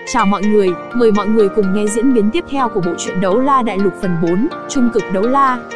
Chào mọi người, mời mọi người cùng nghe diễn biến tiếp theo của bộ truyện Đấu La Đại Lục phần 4, Trung cực đấu la.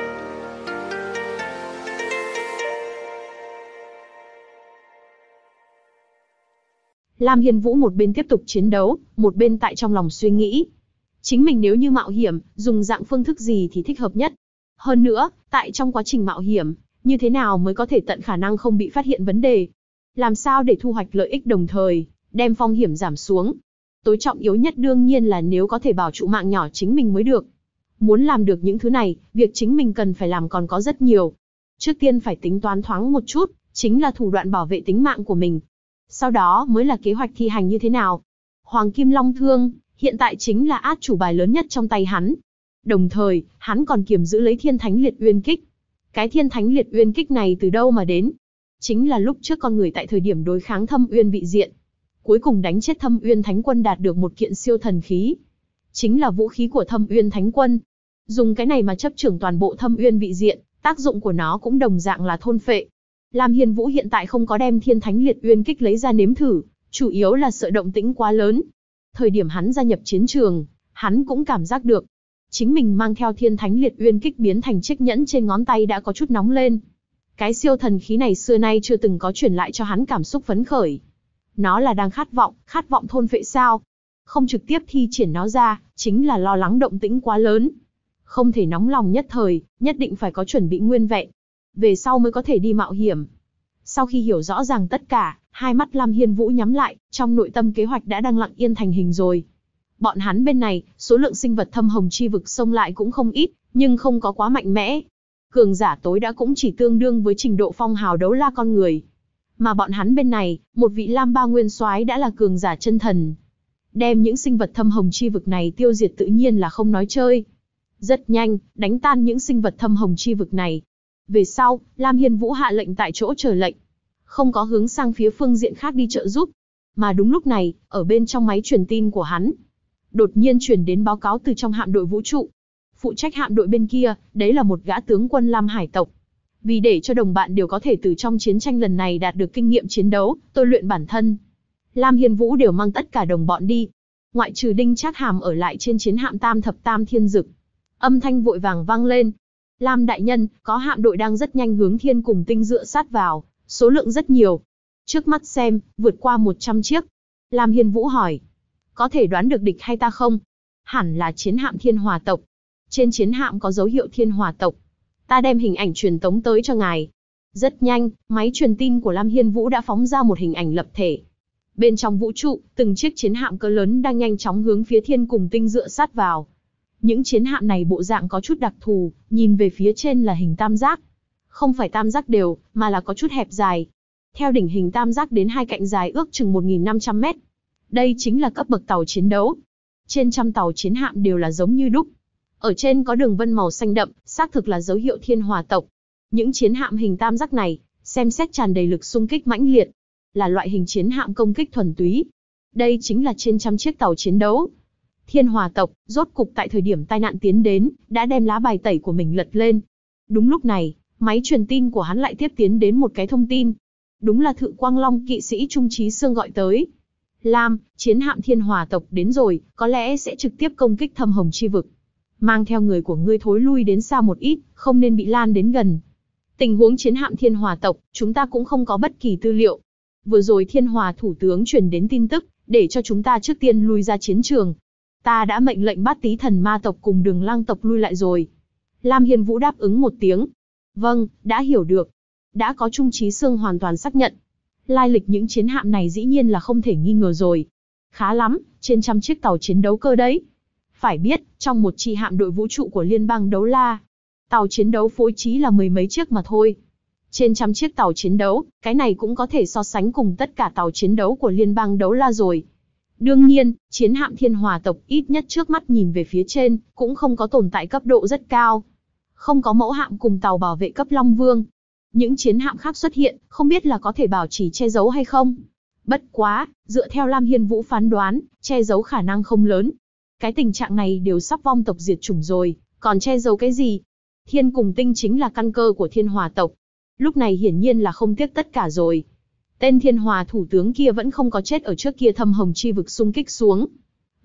Lam Hiên Vũ một bên tiếp tục chiến đấu, một bên tại trong lòng suy nghĩ. Chính mình nếu như mạo hiểm, dùng dạng phương thức gì thì thích hợp nhất. Hơn nữa, tại trong quá trình mạo hiểm, như thế nào mới có thể tận khả năng không bị phát hiện vấn đề. Làm sao để thu hoạch lợi ích đồng thời, đem phong hiểm giảm xuống. Tối trọng yếu nhất đương nhiên là nếu có thể bảo trụ mạng nhỏ chính mình mới được. Muốn làm được những thứ này, việc chính mình cần phải làm còn có rất nhiều. Trước tiên phải tính toán thoáng một chút, chính là thủ đoạn bảo vệ tính mạng của mình. Sau đó mới là kế hoạch thi hành như thế nào. Hoàng Kim Long Thương, hiện tại chính là át chủ bài lớn nhất trong tay hắn. Đồng thời, hắn còn kiềm giữ lấy Thiên Thánh Liệt Uyên Kích. Cái Thiên Thánh Liệt Uyên Kích này từ đâu mà đến? Chính là lúc trước con người tại thời điểm đối kháng Thâm Uyên vị diện. Cuối cùng đánh chết Thâm Uyên Thánh Quân đạt được một kiện siêu thần khí. Chính là vũ khí của Thâm Uyên Thánh Quân. Dùng cái này mà chấp trưởng toàn bộ Thâm Uyên vị diện, tác dụng của nó cũng đồng dạng là thôn phệ. Lam Hiên Vũ hiện tại không có đem Thiên Thánh Liệt Uyên Kích lấy ra nếm thử, chủ yếu là sợ động tĩnh quá lớn. Thời điểm hắn gia nhập chiến trường, hắn cũng cảm giác được. Chính mình mang theo Thiên Thánh Liệt Uyên Kích biến thành chiếc nhẫn trên ngón tay đã có chút nóng lên. Cái siêu thần khí này xưa nay chưa từng có truyền lại cho hắn cảm xúc phấn khởi. Nó là đang khát vọng thôn phệ sao? Không trực tiếp thi triển nó ra, chính là lo lắng động tĩnh quá lớn. Không thể nóng lòng nhất thời, nhất định phải có chuẩn bị nguyên vẹn. Về sau mới có thể đi mạo hiểm. Sau khi hiểu rõ ràng tất cả, hai mắt Lam Hiên Vũ nhắm lại, trong nội tâm kế hoạch đã đang lặng yên thành hình rồi. Bọn hắn bên này, số lượng sinh vật thâm hồng chi vực xông lại cũng không ít, nhưng không có quá mạnh mẽ. Cường giả tối đã cũng chỉ tương đương với trình độ phong hào đấu la con người. Mà bọn hắn bên này, một vị Lam Ba Nguyên Soái đã là cường giả chân thần. Đem những sinh vật thâm hồng chi vực này tiêu diệt tự nhiên là không nói chơi. Rất nhanh, đánh tan những sinh vật thâm hồng chi vực này. Về sau, Lam Hiên Vũ hạ lệnh tại chỗ chờ lệnh. Không có hướng sang phía phương diện khác đi trợ giúp. Mà đúng lúc này, ở bên trong máy truyền tin của hắn, đột nhiên truyền đến báo cáo từ trong hạm đội vũ trụ. Phụ trách hạm đội bên kia, đấy là một gã tướng quân Lam Hải tộc. Vì để cho đồng bạn đều có thể từ trong chiến tranh lần này đạt được kinh nghiệm chiến đấu, tôi luyện bản thân. Lam Hiên Vũ đều mang tất cả đồng bọn đi. Ngoại trừ Đinh Trác Hàm ở lại trên chiến hạm Tam Thập Tam Thiên Dực. Âm thanh vội vàng vang lên. Lam đại nhân, có hạm đội đang rất nhanh hướng Thiên Cùng Tinh dựa sát vào, số lượng rất nhiều. Trước mắt xem, vượt qua 100 chiếc. Lam Hiên Vũ hỏi. Có thể đoán được địch hay ta không? Hẳn là chiến hạm Thiên Hỏa tộc. Trên chiến hạm có dấu hiệu Thiên Hỏa tộc. Ta đem hình ảnh truyền tống tới cho ngài. Rất nhanh, máy truyền tin của Lam Hiên Vũ đã phóng ra một hình ảnh lập thể. Bên trong vũ trụ, từng chiếc chiến hạm cỡ lớn đang nhanh chóng hướng phía Thiên Cùng Tinh dựa sát vào. Những chiến hạm này bộ dạng có chút đặc thù, nhìn về phía trên là hình tam giác. Không phải tam giác đều, mà là có chút hẹp dài. Theo đỉnh hình tam giác đến hai cạnh dài ước chừng 1.500 mét. Đây chính là cấp bậc tàu chiến đấu. Trên trăm tàu chiến hạm đều là giống như đúc. Ở trên có đường vân màu xanh đậm, xác thực là dấu hiệu Thiên Hỏa tộc. Những chiến hạm hình tam giác này, xem xét tràn đầy lực xung kích mãnh liệt. Là loại hình chiến hạm công kích thuần túy. Đây chính là trên trăm chiếc tàu chiến đấu. Thiên Hỏa tộc, rốt cục tại thời điểm tai nạn tiến đến, đã đem lá bài tẩy của mình lật lên. Đúng lúc này, máy truyền tin của hắn lại tiếp tiến đến một cái thông tin. Đúng là Thự Quang Long kỵ sĩ Trung Chí Sương gọi tới. Lam, chiến hạm Thiên Hỏa tộc đến rồi, có lẽ sẽ trực tiếp công kích Thâm Hồng chi vực. Mang theo người của ngươi thối lui đến xa một ít, không nên bị lan đến gần. Tình huống chiến hạm Thiên Hỏa tộc, chúng ta cũng không có bất kỳ tư liệu. Vừa rồi Thiên Hỏa thủ tướng truyền đến tin tức, để cho chúng ta trước tiên lui ra chiến trường. Ta đã mệnh lệnh Bát Tý Thần Ma tộc cùng Đường Lang tộc lui lại rồi. Lam Hiên Vũ đáp ứng một tiếng. Vâng, đã hiểu được. Đã có Trung Chí Sương hoàn toàn xác nhận. Lai lịch những chiến hạm này dĩ nhiên là không thể nghi ngờ rồi. Khá lắm, trên trăm chiếc tàu chiến đấu cơ đấy. Phải biết, trong một chi hạm đội vũ trụ của Liên bang Đấu La, tàu chiến đấu phối trí là mười mấy chiếc mà thôi. Trên trăm chiếc tàu chiến đấu, cái này cũng có thể so sánh cùng tất cả tàu chiến đấu của Liên bang Đấu La rồi. Đương nhiên, chiến hạm Thiên Hỏa tộc ít nhất trước mắt nhìn về phía trên, cũng không có tồn tại cấp độ rất cao. Không có mẫu hạm cùng tàu bảo vệ cấp Long Vương. Những chiến hạm khác xuất hiện, không biết là có thể bảo trì che giấu hay không. Bất quá, dựa theo Lam Hiên Vũ phán đoán, che giấu khả năng không lớn. Cái tình trạng này đều sắp vong tộc diệt chủng rồi, còn che giấu cái gì? Thiên Cùng Tinh chính là căn cơ của Thiên Hỏa tộc. Lúc này hiển nhiên là không tiếc tất cả rồi. Tên Thiên Hỏa thủ tướng kia vẫn không có chết ở trước kia Thâm Hồng chi vực xung kích xuống.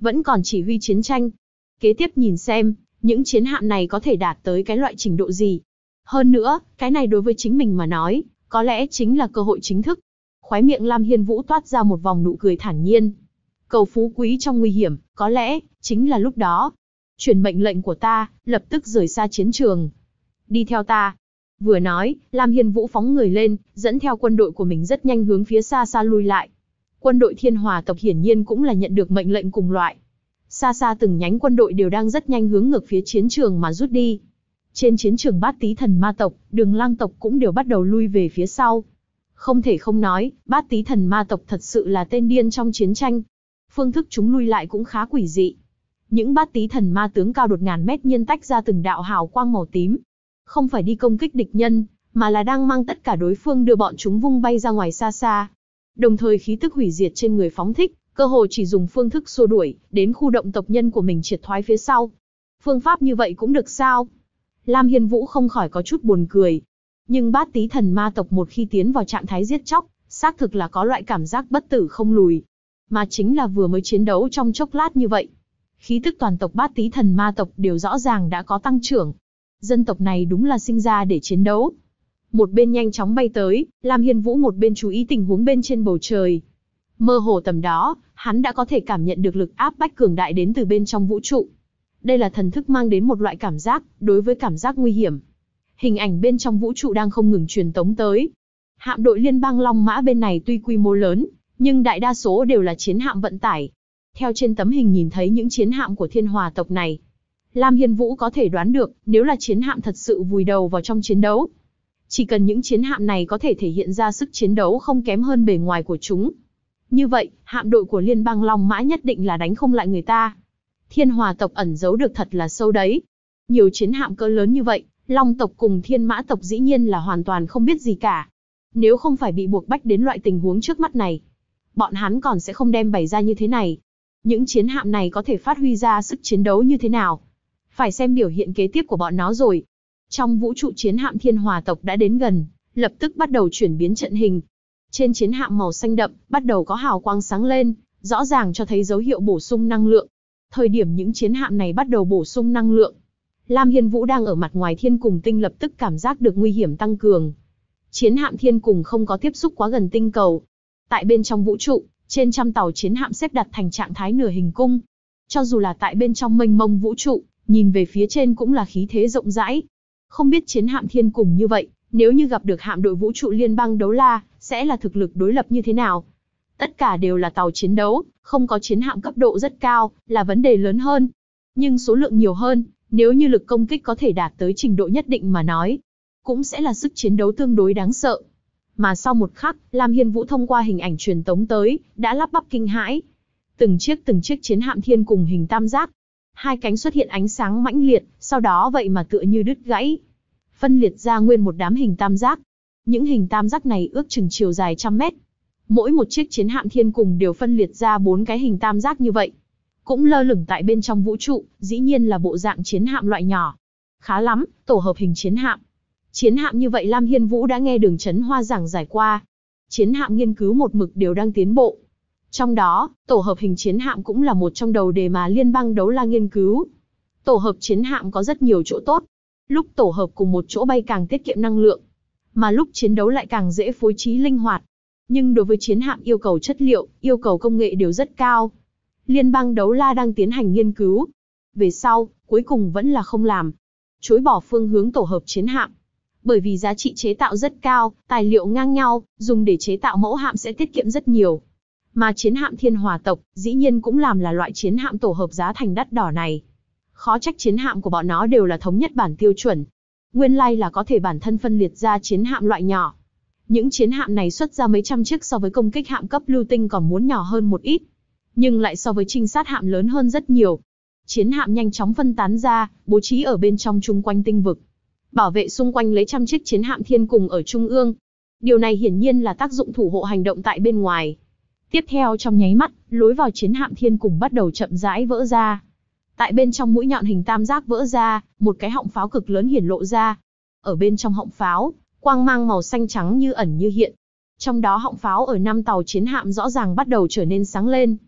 vẫn còn chỉ huy chiến tranh. Kế tiếp nhìn xem, những chiến hạm này có thể đạt tới cái loại trình độ gì. Hơn nữa, cái này đối với chính mình mà nói, có lẽ chính là cơ hội chính thức. Khóe miệng Lam Hiên Vũ toát ra một vòng nụ cười thản nhiên. Cầu phú quý trong nguy hiểm, có lẽ, chính là lúc đó. Truyền mệnh lệnh của ta, lập tức rời xa chiến trường. Đi theo ta. Vừa nói, Lam Hiên Vũ phóng người lên, dẫn theo quân đội của mình rất nhanh hướng phía xa xa lui lại. Quân đội Thiên Hòa tộc hiển nhiên cũng là nhận được mệnh lệnh cùng loại. Xa xa từng nhánh quân đội đều đang rất nhanh hướng ngược phía chiến trường mà rút đi. Trên chiến trường Bát Tý Thần Ma tộc, Đường Lang tộc cũng đều bắt đầu lui về phía sau. Không thể không nói, Bát Tý Thần Ma tộc thật sự là tên điên trong chiến tranh. Phương thức chúng lui lại cũng khá quỷ dị. Những Bát Tý Thần Ma tướng cao đột ngàn mét nhiên tách ra từng đạo hào quang màu tím. Không phải đi công kích địch nhân, mà là đang mang tất cả đối phương đưa bọn chúng vung bay ra ngoài xa xa. Đồng thời khí tức hủy diệt trên người phóng thích, cơ hồ chỉ dùng phương thức xua đuổi, đến khu động tộc nhân của mình triệt thoái phía sau. Phương pháp như vậy cũng được sao? Lam Hiên Vũ không khỏi có chút buồn cười. Nhưng Bát Tý Thần Ma tộc một khi tiến vào trạng thái giết chóc, xác thực là có loại cảm giác bất tử không lùi. Mà chính là vừa mới chiến đấu trong chốc lát như vậy. Khí tức toàn tộc Bát Tý Thần Ma tộc đều rõ ràng đã có tăng trưởng. Dân tộc này đúng là sinh ra để chiến đấu. Một bên nhanh chóng bay tới, Lam Hiên Vũ một bên chú ý tình huống bên trên bầu trời. Mơ hồ tầm đó, hắn đã có thể cảm nhận được lực áp bách cường đại đến từ bên trong vũ trụ. Đây là thần thức mang đến một loại cảm giác, đối với cảm giác nguy hiểm. Hình ảnh bên trong vũ trụ đang không ngừng truyền tống tới. Hạm đội liên bang Long Mã bên này tuy quy mô lớn, nhưng đại đa số đều là chiến hạm vận tải. Theo trên tấm hình nhìn thấy những chiến hạm của Thiên Hòa tộc này, Lam Hiên Vũ có thể đoán được, nếu là chiến hạm thật sự vùi đầu vào trong chiến đấu. Chỉ cần những chiến hạm này có thể thể hiện ra sức chiến đấu không kém hơn bề ngoài của chúng. Như vậy, hạm đội của liên bang Long Mã nhất định là đánh không lại người ta. Thiên Hòa tộc ẩn giấu được thật là sâu đấy. Nhiều chiến hạm cỡ lớn như vậy, Long tộc cùng Thiên Mã tộc dĩ nhiên là hoàn toàn không biết gì cả. Nếu không phải bị buộc bách đến loại tình huống trước mắt này, bọn hắn còn sẽ không đem bày ra như thế này. Những chiến hạm này có thể phát huy ra sức chiến đấu như thế nào? Phải xem biểu hiện kế tiếp của bọn nó rồi. Trong vũ trụ chiến hạm Thiên Hòa tộc đã đến gần, lập tức bắt đầu chuyển biến trận hình. Trên chiến hạm màu xanh đậm, bắt đầu có hào quang sáng lên, rõ ràng cho thấy dấu hiệu bổ sung năng lượng. Thời điểm những chiến hạm này bắt đầu bổ sung năng lượng, Lam Hiên Vũ đang ở mặt ngoài Thiên Cùng Tinh lập tức cảm giác được nguy hiểm tăng cường. Chiến hạm Thiên Cùng không có tiếp xúc quá gần tinh cầu. Tại bên trong vũ trụ, trên trăm tàu chiến hạm xếp đặt thành trạng thái nửa hình cung. Cho dù là tại bên trong mênh mông vũ trụ, nhìn về phía trên cũng là khí thế rộng rãi. Không biết chiến hạm Thiên Cùng như vậy, nếu như gặp được hạm đội vũ trụ liên bang Đấu La, sẽ là thực lực đối lập như thế nào? Tất cả đều là tàu chiến đấu, không có chiến hạm cấp độ rất cao, là vấn đề lớn hơn. Nhưng số lượng nhiều hơn, nếu như lực công kích có thể đạt tới trình độ nhất định mà nói, cũng sẽ là sức chiến đấu tương đối đáng sợ. Mà sau một khắc, Lam Hiên Vũ thông qua hình ảnh truyền tống tới, đã lắp bắp kinh hãi. Từng chiếc chiến hạm Thiên Cùng hình tam giác. Hai cánh xuất hiện ánh sáng mãnh liệt, sau đó vậy mà tựa như đứt gãy. Phân liệt ra nguyên một đám hình tam giác. Những hình tam giác này ước chừng chiều dài trăm mét. Mỗi một chiếc chiến hạm Thiên Cùng đều phân liệt ra 4 cái hình tam giác như vậy. Cũng lơ lửng tại bên trong vũ trụ, dĩ nhiên là bộ dạng chiến hạm loại nhỏ. Khá lắm, tổ hợp hình chiến hạm. Chiến hạm như vậy Lam Hiên Vũ đã nghe Đường Chấn Hoa giảng giải qua. Chiến hạm nghiên cứu một mực đều đang tiến bộ. Trong đó, tổ hợp hình chiến hạm cũng là một trong đầu đề mà Liên bang Đấu La nghiên cứu. Tổ hợp chiến hạm có rất nhiều chỗ tốt. Lúc tổ hợp cùng một chỗ bay càng tiết kiệm năng lượng, mà lúc chiến đấu lại càng dễ phối trí linh hoạt. Nhưng đối với chiến hạm yêu cầu chất liệu, yêu cầu công nghệ đều rất cao. Liên bang Đấu La đang tiến hành nghiên cứu. Về sau, cuối cùng vẫn là không làm. Chối bỏ phương hướng tổ hợp chiến hạm. Bởi vì giá trị chế tạo rất cao, tài liệu ngang nhau, dùng để chế tạo mẫu hạm sẽ tiết kiệm rất nhiều. Mà chiến hạm Thiên Hòa tộc, dĩ nhiên cũng làm là loại chiến hạm tổ hợp giá thành đắt đỏ này. Khó trách chiến hạm của bọn nó đều là thống nhất bản tiêu chuẩn. Nguyên lai là có thể bản thân phân liệt ra chiến hạm loại nhỏ. Những chiến hạm này xuất ra mấy trăm chiếc so với công kích hạm cấp lưu tinh còn muốn nhỏ hơn một ít. Nhưng lại so với trinh sát hạm lớn hơn rất nhiều. Chiến hạm nhanh chóng phân tán ra, bố trí ở bên trong chung quanh tinh vực. Bảo vệ xung quanh lấy trăm chiếc chiến hạm Thiên Cùng ở trung ương. Điều này hiển nhiên là tác dụng thủ hộ hành động tại bên ngoài. Tiếp theo trong nháy mắt, lối vào chiến hạm Thiên Cùng bắt đầu chậm rãi vỡ ra. Tại bên trong mũi nhọn hình tam giác vỡ ra, một cái họng pháo cực lớn hiển lộ ra. Ở bên trong họng pháo, quang mang màu xanh trắng như ẩn như hiện. Trong đó họng pháo ở 5 tàu chiến hạm rõ ràng bắt đầu trở nên sáng lên.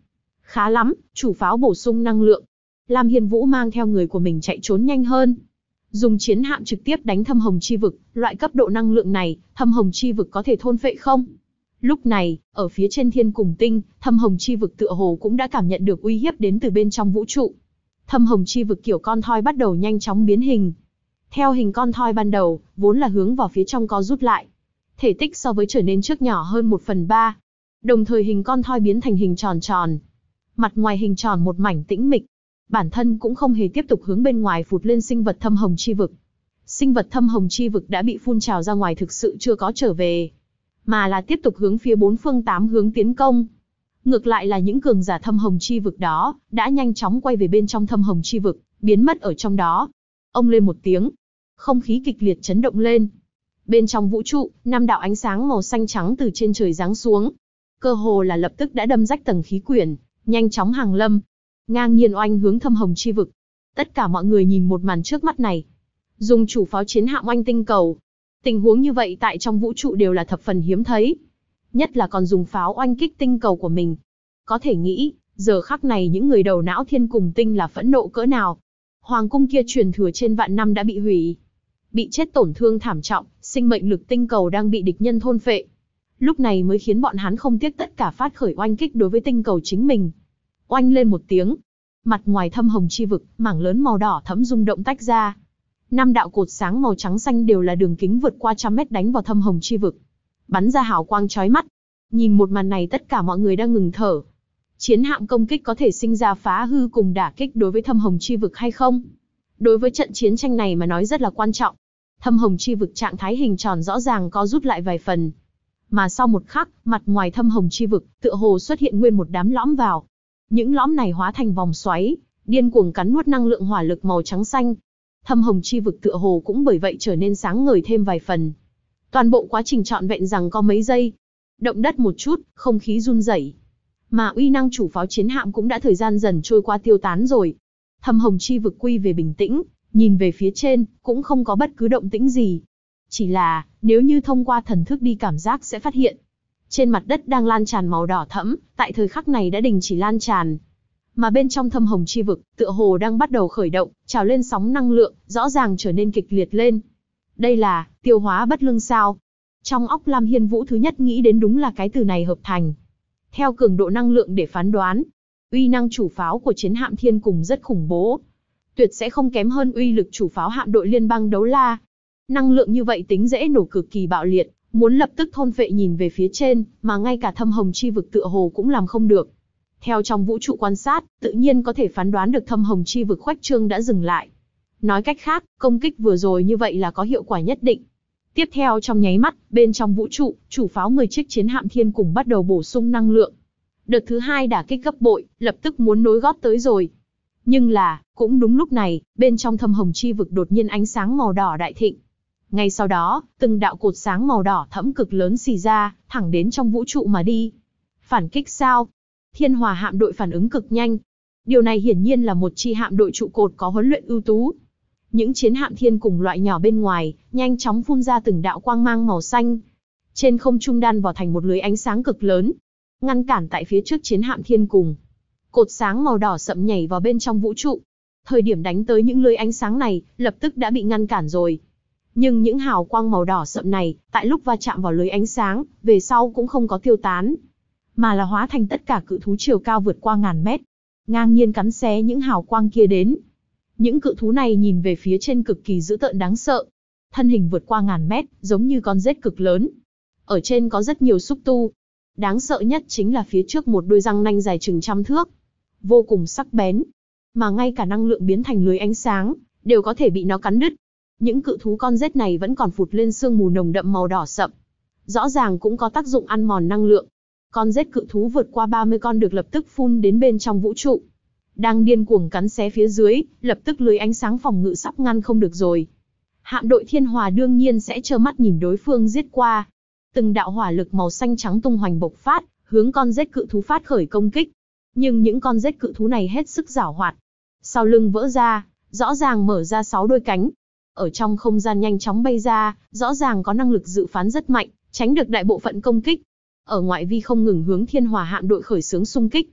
Khá lắm, chủ pháo bổ sung năng lượng. Lam Hiên Vũ mang theo người của mình chạy trốn nhanh hơn. Dùng chiến hạm trực tiếp đánh thâm hồng chi vực, loại cấp độ năng lượng này, thâm hồng chi vực có thể thôn phệ không? Lúc này, ở phía trên thiên cùng tinh, thâm hồng chi vực tựa hồ cũng đã cảm nhận được uy hiếp đến từ bên trong vũ trụ. Thâm hồng chi vực kiểu con thoi bắt đầu nhanh chóng biến hình. Theo hình con thoi ban đầu, vốn là hướng vào phía trong co rút lại. Thể tích so với trở nên trước nhỏ hơn 1/3. Đồng thời hình con thoi biến thành hình tròn tròn. Mặt ngoài hình tròn một mảnh tĩnh mịch. Bản thân cũng không hề tiếp tục hướng bên ngoài phụt lên sinh vật thâm hồng chi vực. Sinh vật thâm hồng chi vực đã bị phun trào ra ngoài thực sự chưa có trở về, mà là tiếp tục hướng phía bốn phương tám hướng tiến công. Ngược lại là những cường giả thâm hồng chi vực đó, đã nhanh chóng quay về bên trong thâm hồng chi vực, biến mất ở trong đó. Ông lên một tiếng, không khí kịch liệt chấn động lên. Bên trong vũ trụ, 5 đạo ánh sáng màu xanh trắng từ trên trời giáng xuống. Cơ hồ là lập tức đã đâm rách tầng khí quyển, nhanh chóng hàng lâm, ngang nhiên oanh hướng thâm hồng chi vực. Tất cả mọi người nhìn một màn trước mắt này. Dùng chủ pháo chiến hạm oanh tinh cầu. Tình huống như vậy tại trong vũ trụ đều là thập phần hiếm thấy. Nhất là còn dùng pháo oanh kích tinh cầu của mình. Có thể nghĩ, giờ khắc này những người đầu não thiên cùng tinh là phẫn nộ cỡ nào. Hoàng cung kia truyền thừa trên vạn năm đã bị hủy. Bị chết tổn thương thảm trọng, sinh mệnh lực tinh cầu đang bị địch nhân thôn phệ. Lúc này mới khiến bọn hắn không tiếc tất cả phát khởi oanh kích đối với tinh cầu chính mình. Oanh lên một tiếng. Mặt ngoài thâm hồng chi vực, mảng lớn màu đỏ thẫm rung động tách ra. 5 đạo cột sáng màu trắng xanh đều là đường kính vượt qua 100 mét đánh vào thâm hồng chi vực. Bắn ra hào quang chói mắt. Nhìn một màn này tất cả mọi người đang ngừng thở. Chiến hạm công kích có thể sinh ra phá hư cùng đả kích đối với thâm hồng chi vực hay không? Đối với trận chiến tranh này mà nói rất là quan trọng. Thâm hồng chi vực trạng thái hình tròn rõ ràng có rút lại vài phần. Mà sau một khắc, mặt ngoài thâm hồng chi vực, tựa hồ xuất hiện nguyên một đám lõm vào. Những lõm này hóa thành vòng xoáy, điên cuồng cắn nuốt năng lượng hỏa lực màu trắng xanh. Thâm hồng chi vực tựa hồ cũng bởi vậy trở nên sáng ngời thêm vài phần. Toàn bộ quá trình trọn vẹn rằng có mấy giây. Động đất một chút, không khí run rẩy. Mà uy năng chủ pháo chiến hạm cũng đã thời gian dần trôi qua tiêu tán rồi. Thâm hồng chi vực quy về bình tĩnh, nhìn về phía trên, cũng không có bất cứ động tĩnh gì. Chỉ là, nếu như thông qua thần thức đi cảm giác sẽ phát hiện. Trên mặt đất đang lan tràn màu đỏ thẫm, tại thời khắc này đã đình chỉ lan tràn. Mà bên trong thâm hồng chi vực, tựa hồ đang bắt đầu khởi động, trào lên sóng năng lượng, rõ ràng trở nên kịch liệt lên. Đây là, tiêu hóa bất lương sao? Trong óc Lam Hiên Vũ thứ nhất nghĩ đến đúng là cái từ này hợp thành. Theo cường độ năng lượng để phán đoán, uy năng chủ pháo của chiến hạm thiên cùng rất khủng bố. Tuyệt sẽ không kém hơn uy lực chủ pháo hạm đội liên bang đấu la. Năng lượng như vậy tính dễ nổ cực kỳ bạo liệt, muốn lập tức thôn phệ nhìn về phía trên, mà ngay cả thâm hồng chi vực tựa hồ cũng làm không được. Theo trong vũ trụ quan sát, tự nhiên có thể phán đoán được thâm hồng chi vực khoách trương đã dừng lại. Nói cách khác, công kích vừa rồi như vậy là có hiệu quả nhất định. Tiếp theo trong nháy mắt, bên trong vũ trụ, chủ pháo 10 chiếc chiến hạm thiên cùng bắt đầu bổ sung năng lượng. Đợt thứ 2 đả kích gấp bội, lập tức muốn nối gót tới rồi. Nhưng là, cũng đúng lúc này, bên trong thâm hồng chi vực đột nhiên ánh sáng màu đỏ đại thịnh. Ngay sau đó, từng đạo cột sáng màu đỏ thẫm cực lớn xì ra, thẳng đến trong vũ trụ mà đi. Phản kích sao? Thiên Hòa hạm đội phản ứng cực nhanh. Điều này hiển nhiên là một chi hạm đội trụ cột có huấn luyện ưu tú. Những chiến hạm thiên cùng loại nhỏ bên ngoài, nhanh chóng phun ra từng đạo quang mang màu xanh. Trên không trung đan vào thành một lưới ánh sáng cực lớn, ngăn cản tại phía trước chiến hạm thiên cùng. Cột sáng màu đỏ sậm nhảy vào bên trong vũ trụ. Thời điểm đánh tới những lưới ánh sáng này, lập tức đã bị ngăn cản rồi. Nhưng những hào quang màu đỏ sậm này, tại lúc va chạm vào lưới ánh sáng, về sau cũng không có tiêu tán, mà là hóa thành tất cả cự thú chiều cao vượt qua ngàn mét, ngang nhiên cắn xé những hào quang kia đến. Những cự thú này nhìn về phía trên cực kỳ dữ tợn đáng sợ. Thân hình vượt qua ngàn mét, giống như con rết cực lớn. Ở trên có rất nhiều xúc tu. Đáng sợ nhất chính là phía trước một đôi răng nanh dài chừng 100 thước. Vô cùng sắc bén. Mà ngay cả năng lượng biến thành lưới ánh sáng, đều có thể bị nó cắn đứt. Những cự thú con rết này vẫn còn phụt lên sương mù nồng đậm màu đỏ sậm. Rõ ràng cũng có tác dụng ăn mòn năng lượng. Con rết cự thú vượt qua 30 con được lập tức phun đến bên trong vũ trụ. Đang điên cuồng cắn xé phía dưới, lập tức lưới ánh sáng phòng ngự sắp ngăn không được rồi. Hạm đội Thiên Hòa đương nhiên sẽ trơ mắt nhìn đối phương giết qua. Từng đạo hỏa lực màu xanh trắng tung hoành bộc phát, hướng con rết cự thú phát khởi công kích. Nhưng những con rết cự thú này hết sức giảo hoạt. Sau lưng vỡ ra, rõ ràng mở ra 6 đôi cánh. Ở trong không gian nhanh chóng bay ra, rõ ràng có năng lực dự phán rất mạnh, tránh được đại bộ phận công kích. Ở ngoại vi không ngừng hướng Thiên Hòa hạm đội khởi xướng xung kích.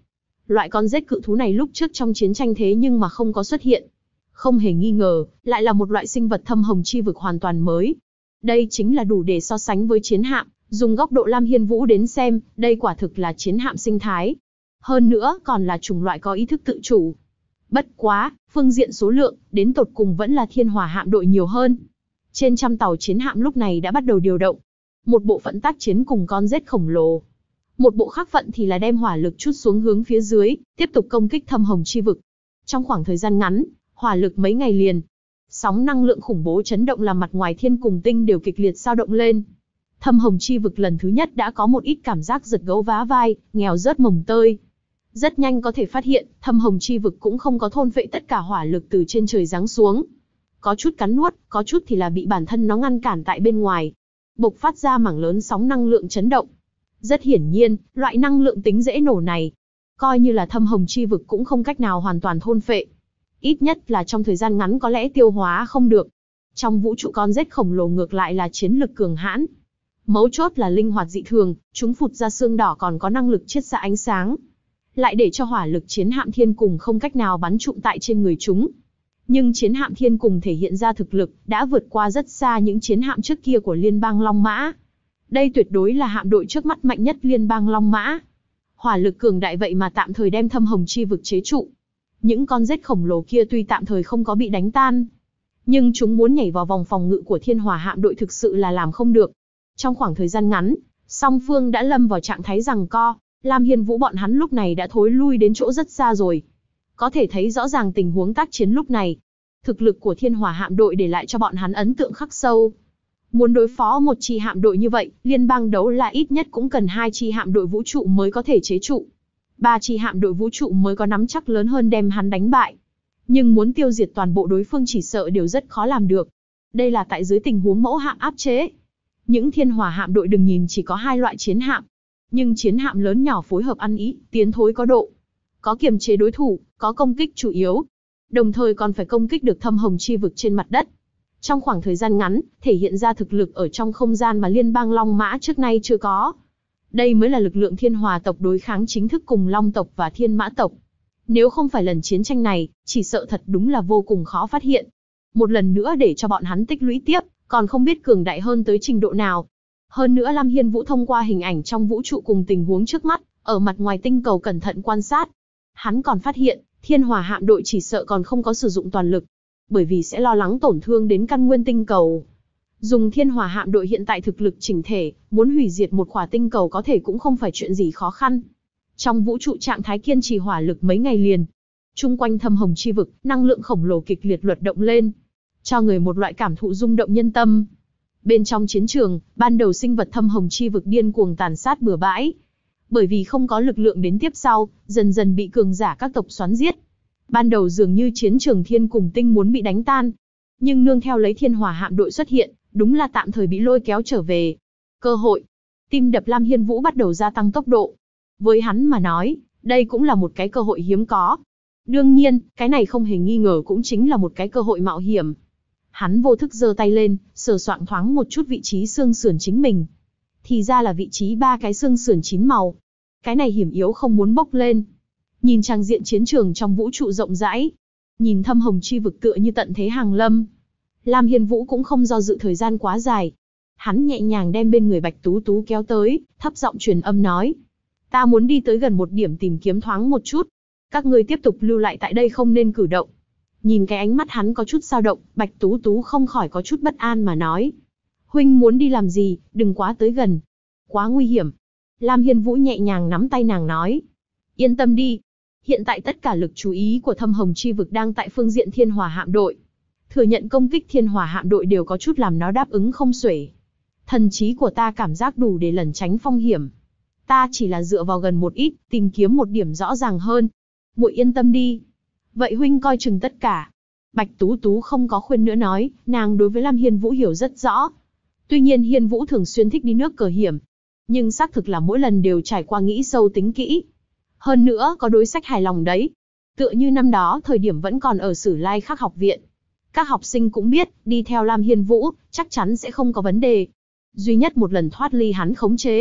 Loại con rết cự thú này lúc trước trong chiến tranh thế nhưng mà không có xuất hiện. Không hề nghi ngờ, lại là một loại sinh vật thâm hồng chi vực hoàn toàn mới. Đây chính là đủ để so sánh với chiến hạm, dùng góc độ Lam Hiên Vũ đến xem, đây quả thực là chiến hạm sinh thái. Hơn nữa còn là chủng loại có ý thức tự chủ. Bất quá, phương diện số lượng, đến tột cùng vẫn là Thiên Hỏa hạm đội nhiều hơn. Trên trăm tàu chiến hạm lúc này đã bắt đầu điều động. Một bộ phận tác chiến cùng con rết khổng lồ. Một bộ khác phận thì là đem hỏa lực trút xuống hướng phía dưới, tiếp tục công kích thâm hồng chi vực. Trong khoảng thời gian ngắn, hỏa lực mấy ngày liền, sóng năng lượng khủng bố chấn động làm mặt ngoài thiên cùng tinh đều kịch liệt dao động lên. Thâm hồng chi vực lần thứ nhất đã có một ít cảm giác giật gấu vá vai, nghèo rớt mồng tơi. Rất nhanh có thể phát hiện, thâm hồng chi vực cũng không có thôn phệ tất cả hỏa lực từ trên trời giáng xuống. Có chút cắn nuốt, có chút thì là bị bản thân nó ngăn cản tại bên ngoài. Bộc phát ra mảng lớn sóng năng lượng chấn động. Rất hiển nhiên, loại năng lượng tính dễ nổ này, coi như là thâm hồng chi vực cũng không cách nào hoàn toàn thôn phệ. Ít nhất là trong thời gian ngắn có lẽ tiêu hóa không được. Trong vũ trụ con rết khổng lồ ngược lại là chiến lực cường hãn. Mấu chốt là linh hoạt dị thường, chúng phụt ra xương đỏ còn có năng lực chiết ra ánh sáng. Lại để cho hỏa lực chiến hạm thiên cùng không cách nào bắn trụm tại trên người chúng. Nhưng chiến hạm thiên cùng thể hiện ra thực lực, đã vượt qua rất xa những chiến hạm trước kia của Liên bang Long Mã. Đây tuyệt đối là hạm đội trước mắt mạnh nhất Liên bang Long Mã. Hỏa lực cường đại vậy mà tạm thời đem thâm hồng chi vực chế trụ. Những con rết khổng lồ kia tuy tạm thời không có bị đánh tan, nhưng chúng muốn nhảy vào vòng phòng ngự của Thiên Hỏa hạm đội thực sự là làm không được. Trong khoảng thời gian ngắn, song phương đã lâm vào trạng thái giằng co. Lam Hiên Vũ bọn hắn lúc này đã thối lui đến chỗ rất xa rồi. Có thể thấy rõ ràng tình huống tác chiến lúc này. Thực lực của Thiên Hỏa hạm đội để lại cho bọn hắn ấn tượng khắc sâu. Muốn đối phó một chi hạm đội như vậy, liên bang đấu là ít nhất cũng cần 2 chi hạm đội vũ trụ mới có thể chế trụ. 3 chi hạm đội vũ trụ mới có nắm chắc lớn hơn đem hắn đánh bại. Nhưng muốn tiêu diệt toàn bộ đối phương chỉ sợ đều rất khó làm được. Đây là tại dưới tình huống mẫu hạm áp chế. Những Thiên Hỏa hạm đội đừng nhìn chỉ có 2 loại chiến hạm, nhưng chiến hạm lớn nhỏ phối hợp ăn ý, tiến thối có độ. Có kiềm chế đối thủ, có công kích chủ yếu. Đồng thời còn phải công kích được thâm hồng chi vực trên mặt đất. Trong khoảng thời gian ngắn, thể hiện ra thực lực ở trong không gian mà Liên bang Long Mã trước nay chưa có. Đây mới là lực lượng Thiên Hỏa tộc đối kháng chính thức cùng Long tộc và Thiên Mã tộc. Nếu không phải lần chiến tranh này, chỉ sợ thật đúng là vô cùng khó phát hiện. Một lần nữa để cho bọn hắn tích lũy tiếp, còn không biết cường đại hơn tới trình độ nào. Hơn nữa Lam Hiên Vũ thông qua hình ảnh trong vũ trụ cùng tình huống trước mắt, ở mặt ngoài tinh cầu cẩn thận quan sát. Hắn còn phát hiện, Thiên Hỏa hạm đội chỉ sợ còn không có sử dụng toàn lực, bởi vì sẽ lo lắng tổn thương đến căn nguyên tinh cầu. Dùng Thiên Hỏa hạm đội hiện tại thực lực chỉnh thể, muốn hủy diệt một khỏa tinh cầu có thể cũng không phải chuyện gì khó khăn. Trong vũ trụ trạng thái kiên trì hỏa lực mấy ngày liền, chung quanh thâm hồng chi vực, năng lượng khổng lồ kịch liệt luật động lên, cho người một loại cảm thụ rung động nhân tâm. Bên trong chiến trường, ban đầu sinh vật thâm hồng chi vực điên cuồng tàn sát bừa bãi. Bởi vì không có lực lượng đến tiếp sau, dần dần bị cường giả các tộc xoắn giết. Ban đầu dường như chiến trường thiên cùng tinh muốn bị đánh tan. Nhưng nương theo lấy Thiên Hỏa hạm đội xuất hiện, đúng là tạm thời bị lôi kéo trở về. Cơ hội. Tim đập Lam Hiên Vũ bắt đầu gia tăng tốc độ. Với hắn mà nói, đây cũng là một cái cơ hội hiếm có. Đương nhiên, cái này không hề nghi ngờ cũng chính là một cái cơ hội mạo hiểm. Hắn vô thức giơ tay lên, sờ soạng thoáng một chút vị trí xương sườn chính mình. Thì ra là vị trí 3 cái xương sườn 9 màu. Cái này hiểm yếu không muốn bốc lên. Nhìn trang diện chiến trường trong vũ trụ rộng rãi, nhìn thâm hồng chi vực tựa như tận thế hàng lâm. Lam Hiên Vũ cũng không do dự thời gian quá dài. Hắn nhẹ nhàng đem bên người Bạch Tú Tú kéo tới, thấp giọng truyền âm nói. Ta muốn đi tới gần một điểm tìm kiếm thoáng một chút. Các ngươi tiếp tục lưu lại tại đây không nên cử động. Nhìn cái ánh mắt hắn có chút dao động, Bạch Tú Tú không khỏi có chút bất an mà nói. Huynh muốn đi làm gì, đừng quá tới gần. Quá nguy hiểm. Lam Hiên Vũ nhẹ nhàng nắm tay nàng nói. Yên tâm đi. Hiện tại tất cả lực chú ý của thâm hồng chi vực đang tại phương diện Thiên Hỏa hạm đội. Thừa nhận công kích Thiên Hỏa hạm đội đều có chút làm nó đáp ứng không xuể. Thần trí của ta cảm giác đủ để lẩn tránh phong hiểm. Ta chỉ là dựa vào gần một ít, tìm kiếm một điểm rõ ràng hơn. Muội yên tâm đi. Vậy huynh coi chừng tất cả. Bạch Tú Tú không có khuyên nữa nói, nàng đối với Lam Hiên Vũ hiểu rất rõ. Tuy nhiên Hiên Vũ thường xuyên thích đi nước cờ hiểm, nhưng xác thực là mỗi lần đều trải qua nghĩ sâu tính kỹ. Hơn nữa có đối sách hài lòng đấy. Tựa như năm đó thời điểm vẫn còn ở Sử Lai Khắc học viện. Các học sinh cũng biết, đi theo Lam Hiên Vũ, chắc chắn sẽ không có vấn đề. Duy nhất một lần thoát ly hắn khống chế,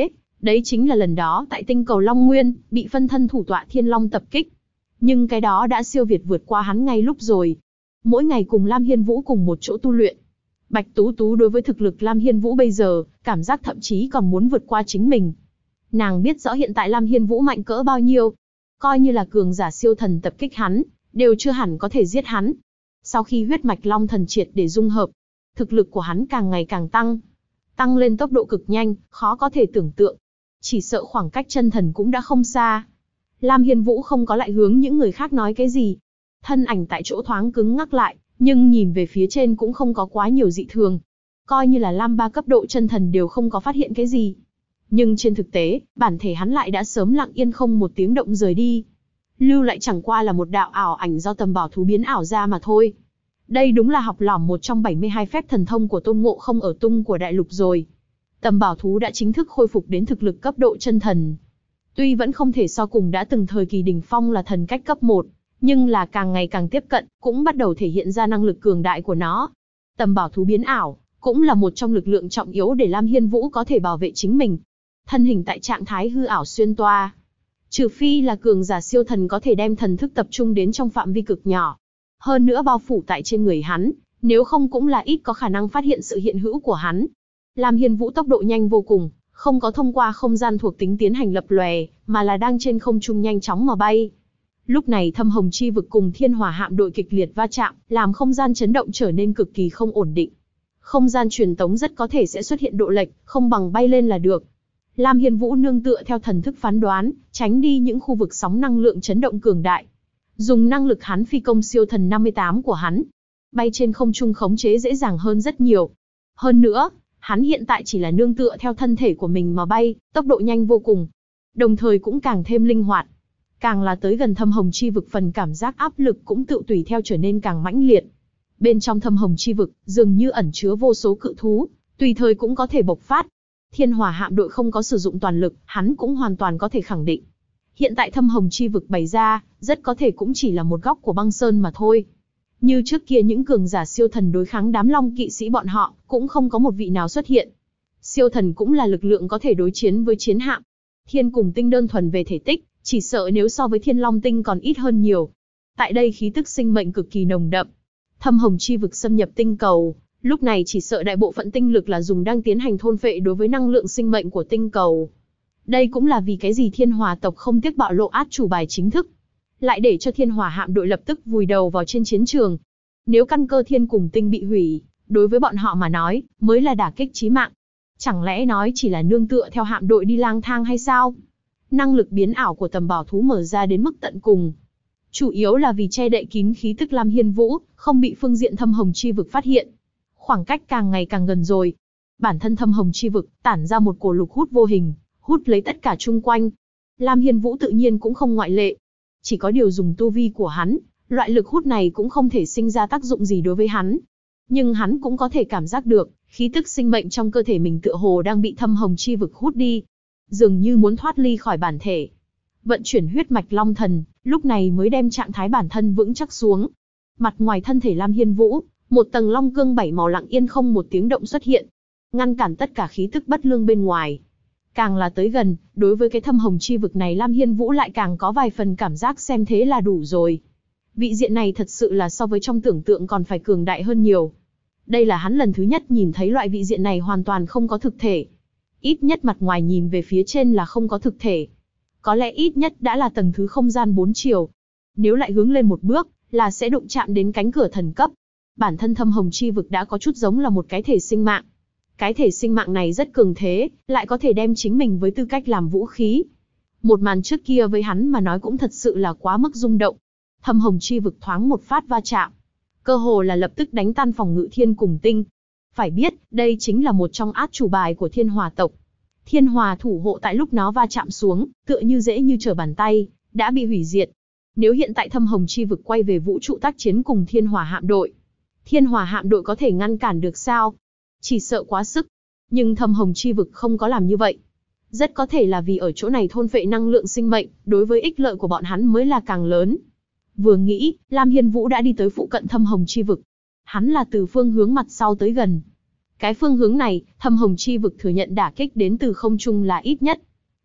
Đấy chính là lần đó tại tinh cầu Long Nguyên, bị phân thân thủ tọa Thiên Long tập kích. Nhưng cái đó đã siêu việt vượt qua hắn ngay lúc rồi. Mỗi ngày cùng Lam Hiên Vũ cùng một chỗ tu luyện. Bạch Tú Tú đối với thực lực Lam Hiên Vũ bây giờ, cảm giác thậm chí còn muốn vượt qua chính mình. Nàng biết rõ hiện tại Lam Hiên Vũ mạnh cỡ bao nhiêu. Coi như là cường giả siêu thần tập kích hắn, đều chưa hẳn có thể giết hắn. Sau khi huyết mạch Long Thần triệt để dung hợp, thực lực của hắn càng ngày càng tăng. Tăng lên tốc độ cực nhanh, khó có thể tưởng tượng. Chỉ sợ khoảng cách chân thần cũng đã không xa. Lam Hiên Vũ không có lại hướng những người khác nói cái gì. Thân ảnh tại chỗ thoáng cứng ngắc lại, nhưng nhìn về phía trên cũng không có quá nhiều dị thường. Coi như là Lam 3 cấp độ chân thần đều không có phát hiện cái gì. Nhưng trên thực tế, bản thể hắn lại đã sớm lặng yên không một tiếng động rời đi. Lưu lại chẳng qua là một đạo ảo ảnh do Tầm Bảo Thú biến ảo ra mà thôi. Đây đúng là học lỏm một trong 72 phép thần thông của Tôn Ngộ Không ở tung của đại lục rồi. Tầm Bảo Thú đã chính thức khôi phục đến thực lực cấp độ chân thần. Tuy vẫn không thể so cùng đã từng thời kỳ đỉnh phong là thần cách cấp 1, nhưng là càng ngày càng tiếp cận, cũng bắt đầu thể hiện ra năng lực cường đại của nó. Tầm Bảo Thú biến ảo, cũng là một trong lực lượng trọng yếu để Lam Hiên Vũ có thể bảo vệ chính mình. Thân hình tại trạng thái hư ảo xuyên toa. Trừ phi là cường giả siêu thần có thể đem thần thức tập trung đến trong phạm vi cực nhỏ. Hơn nữa bao phủ tại trên người hắn, nếu không cũng là ít có khả năng phát hiện sự hiện hữu của hắn. Lam Hiên Vũ tốc độ nhanh vô cùng, không có thông qua không gian thuộc tính tiến hành lập lòe, mà là đang trên không trung nhanh chóng mà bay. Lúc này Thâm Hồng Chi vực cùng Thiên Hỏa hạm đội kịch liệt va chạm, làm không gian chấn động trở nên cực kỳ không ổn định. Không gian truyền tống rất có thể sẽ xuất hiện độ lệch, không bằng bay lên là được. Lam Hiên Vũ nương tựa theo thần thức phán đoán, tránh đi những khu vực sóng năng lượng chấn động cường đại. Dùng năng lực hắn phi công siêu thần 58 của hắn, bay trên không trung khống chế dễ dàng hơn rất nhiều. Hơn nữa, hắn hiện tại chỉ là nương tựa theo thân thể của mình mà bay, tốc độ nhanh vô cùng. Đồng thời cũng càng thêm linh hoạt. Càng là tới gần Thâm Hồng Chi vực, phần cảm giác áp lực cũng tự tùy theo trở nên càng mãnh liệt. Bên trong Thâm Hồng Chi vực, dường như ẩn chứa vô số cự thú, tùy thời cũng có thể bộc phát. Thiên Hỏa hạm đội không có sử dụng toàn lực, hắn cũng hoàn toàn có thể khẳng định. Hiện tại Thâm Hồng Chi vực bày ra, rất có thể cũng chỉ là một góc của băng sơn mà thôi. Như trước kia những cường giả siêu thần đối kháng đám long kỵ sĩ bọn họ, cũng không có một vị nào xuất hiện. Siêu thần cũng là lực lượng có thể đối chiến với chiến hạm. Thiên cùng tinh đơn thuần về thể tích, chỉ sợ nếu so với Thiên Long tinh còn ít hơn nhiều. Tại đây khí tức sinh mệnh cực kỳ nồng đậm. Thâm Hồng Chi vực xâm nhập tinh cầu, lúc này chỉ sợ đại bộ phận tinh lực là dùng đang tiến hành thôn phệ đối với năng lượng sinh mệnh của tinh cầu. Đây cũng là vì cái gì Thiên Hỏa tộc không tiếc bạo lộ át chủ bài chính thức, lại để cho Thiên Hỏa hạm đội lập tức vùi đầu vào trên chiến trường. Nếu căn cơ thiên cùng tinh bị hủy, đối với bọn họ mà nói, mới là đả kích chí mạng. Chẳng lẽ nói chỉ là nương tựa theo hạm đội đi lang thang hay sao? Năng lực biến ảo của Tầm Bảo Thú mở ra đến mức tận cùng. Chủ yếu là vì che đậy kín khí tức Lam Hiên Vũ, không bị phương diện Thâm Hồng Chi vực phát hiện. Khoảng cách càng ngày càng gần rồi. Bản thân Thâm Hồng Chi vực tản ra một cổ lực hút vô hình, hút lấy tất cả chung quanh. Lam Hiên Vũ tự nhiên cũng không ngoại lệ. Chỉ có điều dùng tu vi của hắn, loại lực hút này cũng không thể sinh ra tác dụng gì đối với hắn. Nhưng hắn cũng có thể cảm giác được, khí tức sinh mệnh trong cơ thể mình tựa hồ đang bị Thâm Hồng Chi vực hút đi. Dường như muốn thoát ly khỏi bản thể. Vận chuyển huyết mạch long thần, lúc này mới đem trạng thái bản thân vững chắc xuống. Mặt ngoài thân thể Lam Hiên Vũ, một tầng long cương 7 màu lặng yên không một tiếng động xuất hiện, ngăn cản tất cả khí tức bất lương bên ngoài. Càng là tới gần, đối với cái Thâm Hồng Chi vực này Lam Hiên Vũ lại càng có vài phần cảm giác xem thế là đủ rồi. Vị diện này thật sự là so với trong tưởng tượng còn phải cường đại hơn nhiều. Đây là hắn lần thứ nhất nhìn thấy loại vị diện này hoàn toàn không có thực thể. Ít nhất mặt ngoài nhìn về phía trên là không có thực thể. Có lẽ ít nhất đã là tầng thứ không gian 4 chiều. Nếu lại hướng lên một bước, là sẽ đụng chạm đến cánh cửa thần cấp. Bản thân Thâm Hồng Chi vực đã có chút giống là một cái thể sinh mạng. Cái thể sinh mạng này rất cường thế, lại có thể đem chính mình với tư cách làm vũ khí. Một màn trước kia với hắn mà nói cũng thật sự là quá mức rung động. Thâm Hồng Chi vực thoáng một phát va chạm, cơ hồ là lập tức đánh tan phòng ngự thiên cùng tinh. Phải biết, đây chính là một trong át chủ bài của Thiên Hỏa tộc. Thiên Hỏa thủ hộ tại lúc nó va chạm xuống, tựa như dễ như trở bàn tay, đã bị hủy diệt. Nếu hiện tại Thâm Hồng Chi vực quay về vũ trụ tác chiến cùng Thiên Hỏa hạm đội, Thiên Hỏa hạm đội có thể ngăn cản được sao? Chỉ sợ quá sức. Nhưng Thâm Hồng Chi vực không có làm như vậy. Rất có thể là vì ở chỗ này thôn phệ năng lượng sinh mệnh, đối với ích lợi của bọn hắn mới là càng lớn. Vừa nghĩ, Lam Hiên Vũ đã đi tới phụ cận Thâm Hồng Chi vực. Hắn là từ phương hướng mặt sau tới gần. Cái phương hướng này, Thâm Hồng Chi vực thừa nhận đả kích đến từ không trung là ít nhất.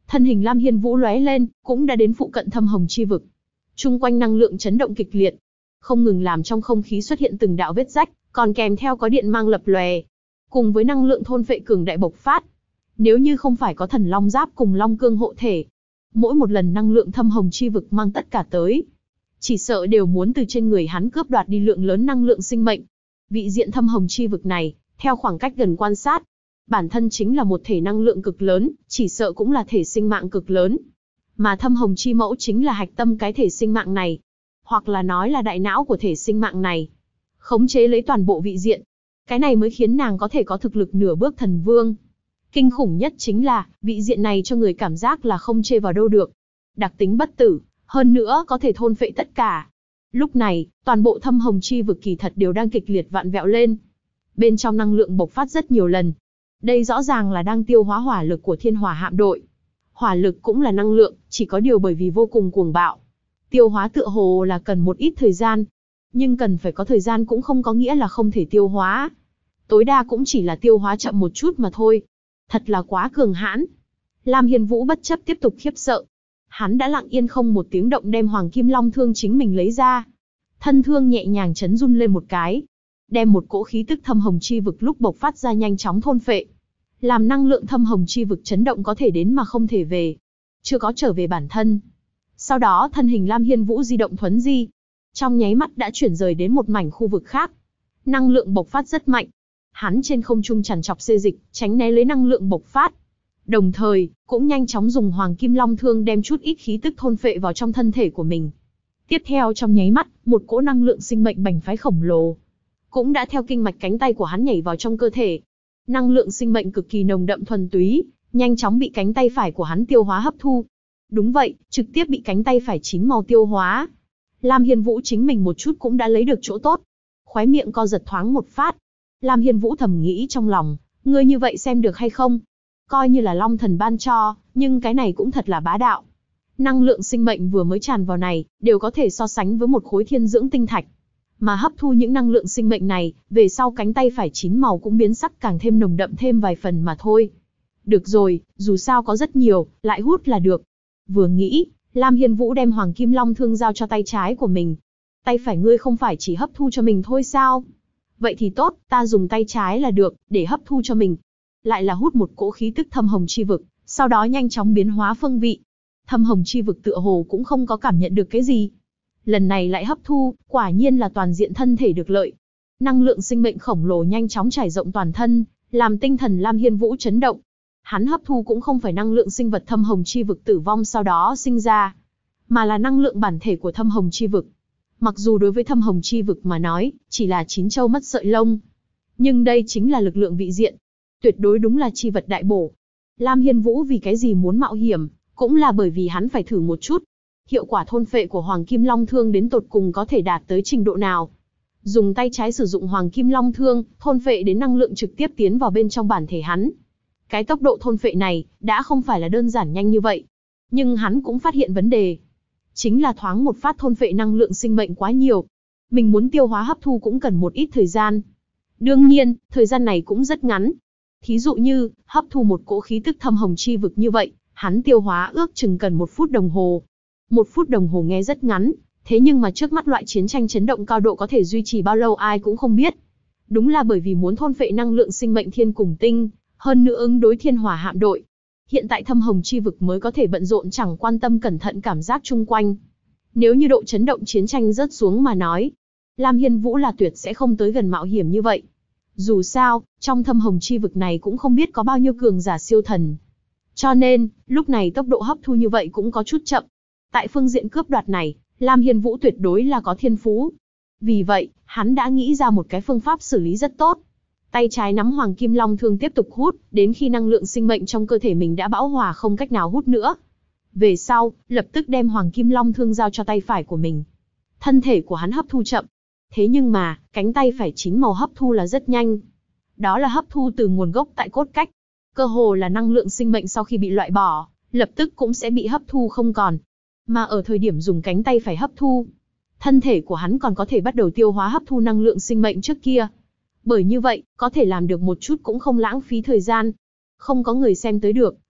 Thân hình Lam Hiên Vũ lóe lên, cũng đã đến phụ cận thâm hồng chi vực. Chung quanh năng lượng chấn động kịch liệt, không ngừng làm trong không khí xuất hiện từng đạo vết rách, còn kèm theo có điện mang lập lòe, cùng với năng lượng thôn phệ cường đại bộc phát. Nếu như không phải có thần long giáp cùng long cương hộ thể, mỗi một lần năng lượng thâm hồng chi vực mang tất cả tới, chỉ sợ đều muốn từ trên người hắn cướp đoạt đi lượng lớn năng lượng sinh mệnh. Vị diện thâm hồng chi vực này, theo khoảng cách gần quan sát, bản thân chính là một thể năng lượng cực lớn, chỉ sợ cũng là thể sinh mạng cực lớn. Mà thâm hồng chi mẫu chính là hạch tâm cái thể sinh mạng này, hoặc là nói là đại não của thể sinh mạng này, khống chế lấy toàn bộ vị diện. Cái này mới khiến nàng có thể có thực lực nửa bước thần vương. Kinh khủng nhất chính là, vị diện này cho người cảm giác là không chê vào đâu được. Đặc tính bất tử, hơn nữa có thể thôn phệ tất cả. Lúc này, toàn bộ thâm hồng chi vực kỳ thật đều đang kịch liệt vặn vẹo lên. Bên trong năng lượng bộc phát rất nhiều lần. Đây rõ ràng là đang tiêu hóa hỏa lực của thiên hỏa hạm đội. Hỏa lực cũng là năng lượng, chỉ có điều bởi vì vô cùng cuồng bạo. Tiêu hóa tựa hồ là cần một ít thời gian. Nhưng cần phải có thời gian cũng không có nghĩa là không thể tiêu hóa. Tối đa cũng chỉ là tiêu hóa chậm một chút mà thôi. Thật là quá cường hãn. Lam Hiên Vũ bất chấp tiếp tục khiếp sợ. Hắn đã lặng yên không một tiếng động đem Hoàng Kim Long thương chính mình lấy ra. Thân thương nhẹ nhàng chấn run lên một cái, đem một cỗ khí tức thâm hồng chi vực lúc bộc phát ra nhanh chóng thôn phệ. Làm năng lượng thâm hồng chi vực chấn động có thể đến mà không thể về. Chưa có trở về bản thân. Sau đó thân hình Lam Hiên Vũ di động thuấn di. Trong nháy mắt đã chuyển rời đến một mảnh khu vực khác. Năng lượng bộc phát rất mạnh. Hắn trên không trung chằn chọc xê dịch, tránh né lấy năng lượng bộc phát. Đồng thời, cũng nhanh chóng dùng Hoàng Kim Long thương đem chút ít khí tức thôn phệ vào trong thân thể của mình. Tiếp theo trong nháy mắt, một cỗ năng lượng sinh mệnh bành phái khổng lồ cũng đã theo kinh mạch cánh tay của hắn nhảy vào trong cơ thể. Năng lượng sinh mệnh cực kỳ nồng đậm thuần túy, nhanh chóng bị cánh tay phải của hắn tiêu hóa hấp thu. Đúng vậy, trực tiếp bị cánh tay phải chín màu tiêu hóa. Lam Hiên Vũ chính mình một chút cũng đã lấy được chỗ tốt. Khóe miệng co giật thoáng một phát. Lam Hiên Vũ thầm nghĩ trong lòng, ngươi như vậy xem được hay không? Coi như là Long Thần ban cho, nhưng cái này cũng thật là bá đạo. Năng lượng sinh mệnh vừa mới tràn vào này, đều có thể so sánh với một khối thiên dưỡng tinh thạch. Mà hấp thu những năng lượng sinh mệnh này, về sau cánh tay phải chín màu cũng biến sắc càng thêm nồng đậm thêm vài phần mà thôi. Được rồi, dù sao có rất nhiều, lại hút là được. Vừa nghĩ, Lam Hiên Vũ đem Hoàng Kim Long thương giao cho tay trái của mình. Tay phải ngươi không phải chỉ hấp thu cho mình thôi sao? Vậy thì tốt, ta dùng tay trái là được, để hấp thu cho mình. Lại là hút một cỗ khí tức thâm hồng chi vực, sau đó nhanh chóng biến hóa phương vị. Thâm hồng chi vực tựa hồ cũng không có cảm nhận được cái gì. Lần này lại hấp thu, quả nhiên là toàn diện thân thể được lợi. Năng lượng sinh mệnh khổng lồ nhanh chóng trải rộng toàn thân, làm tinh thần Lam Hiên Vũ chấn động. Hắn hấp thu cũng không phải năng lượng sinh vật thâm hồng chi vực tử vong sau đó sinh ra, mà là năng lượng bản thể của thâm hồng chi vực. Mặc dù đối với thâm hồng chi vực mà nói, chỉ là chín châu mất sợi lông, nhưng đây chính là lực lượng vị diện. Tuyệt đối đúng là chi vật đại bổ. Lam Hiên Vũ vì cái gì muốn mạo hiểm, cũng là bởi vì hắn phải thử một chút. Hiệu quả thôn phệ của Hoàng Kim Long thương đến tột cùng có thể đạt tới trình độ nào. Dùng tay trái sử dụng Hoàng Kim Long thương, thôn phệ đến năng lượng trực tiếp tiến vào bên trong bản thể hắn. Cái tốc độ thôn phệ này, đã không phải là đơn giản nhanh như vậy. Nhưng hắn cũng phát hiện vấn đề. Chính là thoáng một phát thôn phệ năng lượng sinh mệnh quá nhiều. Mình muốn tiêu hóa hấp thu cũng cần một ít thời gian. Đương nhiên, thời gian này cũng rất ngắn. Thí dụ như, hấp thu một cỗ khí tức thâm hồng chi vực như vậy, hắn tiêu hóa ước chừng cần 1 phút đồng hồ. 1 phút đồng hồ nghe rất ngắn, thế nhưng mà trước mắt loại chiến tranh chấn động cao độ có thể duy trì bao lâu ai cũng không biết. Đúng là bởi vì muốn thôn phệ năng lượng sinh mệnh thiên cùng tinh, hơn nữa ứng đối thiên hỏa hạm đội. Hiện tại thâm hồng chi vực mới có thể bận rộn chẳng quan tâm cẩn thận cảm giác chung quanh. Nếu như độ chấn động chiến tranh rớt xuống mà nói, Lam Hiên Vũ là tuyệt sẽ không tới gần mạo hiểm như vậy. Dù sao, trong thâm hồng chi vực này cũng không biết có bao nhiêu cường giả siêu thần. Cho nên, lúc này tốc độ hấp thu như vậy cũng có chút chậm. Tại phương diện cướp đoạt này, Lam Hiên Vũ tuyệt đối là có thiên phú. Vì vậy, hắn đã nghĩ ra một cái phương pháp xử lý rất tốt. Tay trái nắm Hoàng Kim Long thương tiếp tục hút, đến khi năng lượng sinh mệnh trong cơ thể mình đã bão hòa không cách nào hút nữa. Về sau, lập tức đem Hoàng Kim Long thương giao cho tay phải của mình. Thân thể của hắn hấp thu chậm. Thế nhưng mà, cánh tay phải chín màu hấp thu là rất nhanh. Đó là hấp thu từ nguồn gốc tại cốt cách. Cơ hồ là năng lượng sinh mệnh sau khi bị loại bỏ, lập tức cũng sẽ bị hấp thu không còn. Mà ở thời điểm dùng cánh tay phải hấp thu, thân thể của hắn còn có thể bắt đầu tiêu hóa hấp thu năng lượng sinh mệnh trước kia. Bởi như vậy, có thể làm được một chút cũng không lãng phí thời gian. Không có người xem tới được,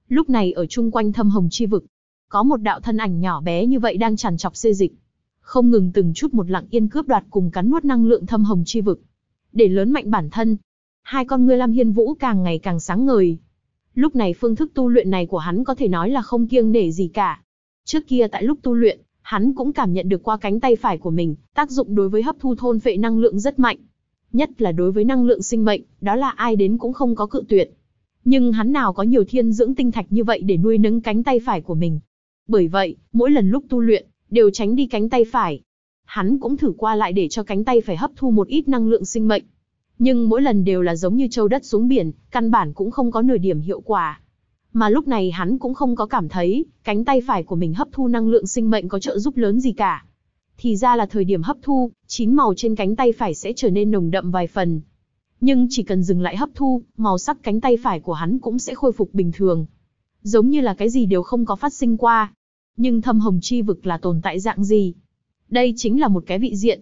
Lúc này ở chung quanh thâm hồng chi vực, có một đạo thân ảnh nhỏ bé như vậy đang trằn trọc xê dịch, không ngừng từng chút một lặng yên cướp đoạt cùng cắn nuốt năng lượng thâm hồng chi vực, để lớn mạnh bản thân. Hai con ngươi Lam Hiên Vũ càng ngày càng sáng ngời. Lúc này phương thức tu luyện này của hắn có thể nói là không kiêng nể gì cả. Trước kia tại lúc tu luyện, hắn cũng cảm nhận được qua cánh tay phải của mình, tác dụng đối với hấp thu thôn phệ năng lượng rất mạnh. Nhất là đối với năng lượng sinh mệnh, đó là ai đến cũng không có cự tuyệt. Nhưng hắn nào có nhiều thiên dưỡng tinh thạch như vậy để nuôi nấng cánh tay phải của mình. Bởi vậy, mỗi lần lúc tu luyện, đều tránh đi cánh tay phải. Hắn cũng thử qua lại để cho cánh tay phải hấp thu một ít năng lượng sinh mệnh. Nhưng mỗi lần đều là giống như trâu đất xuống biển, căn bản cũng không có nửa điểm hiệu quả. Mà lúc này hắn cũng không có cảm thấy, cánh tay phải của mình hấp thu năng lượng sinh mệnh có trợ giúp lớn gì cả. Thì ra là thời điểm hấp thu, chín màu trên cánh tay phải sẽ trở nên nồng đậm vài phần. Nhưng chỉ cần dừng lại hấp thu, màu sắc cánh tay phải của hắn cũng sẽ khôi phục bình thường. Giống như là cái gì đều không có phát sinh qua. Nhưng thâm hồng chi vực là tồn tại dạng gì? Đây chính là một cái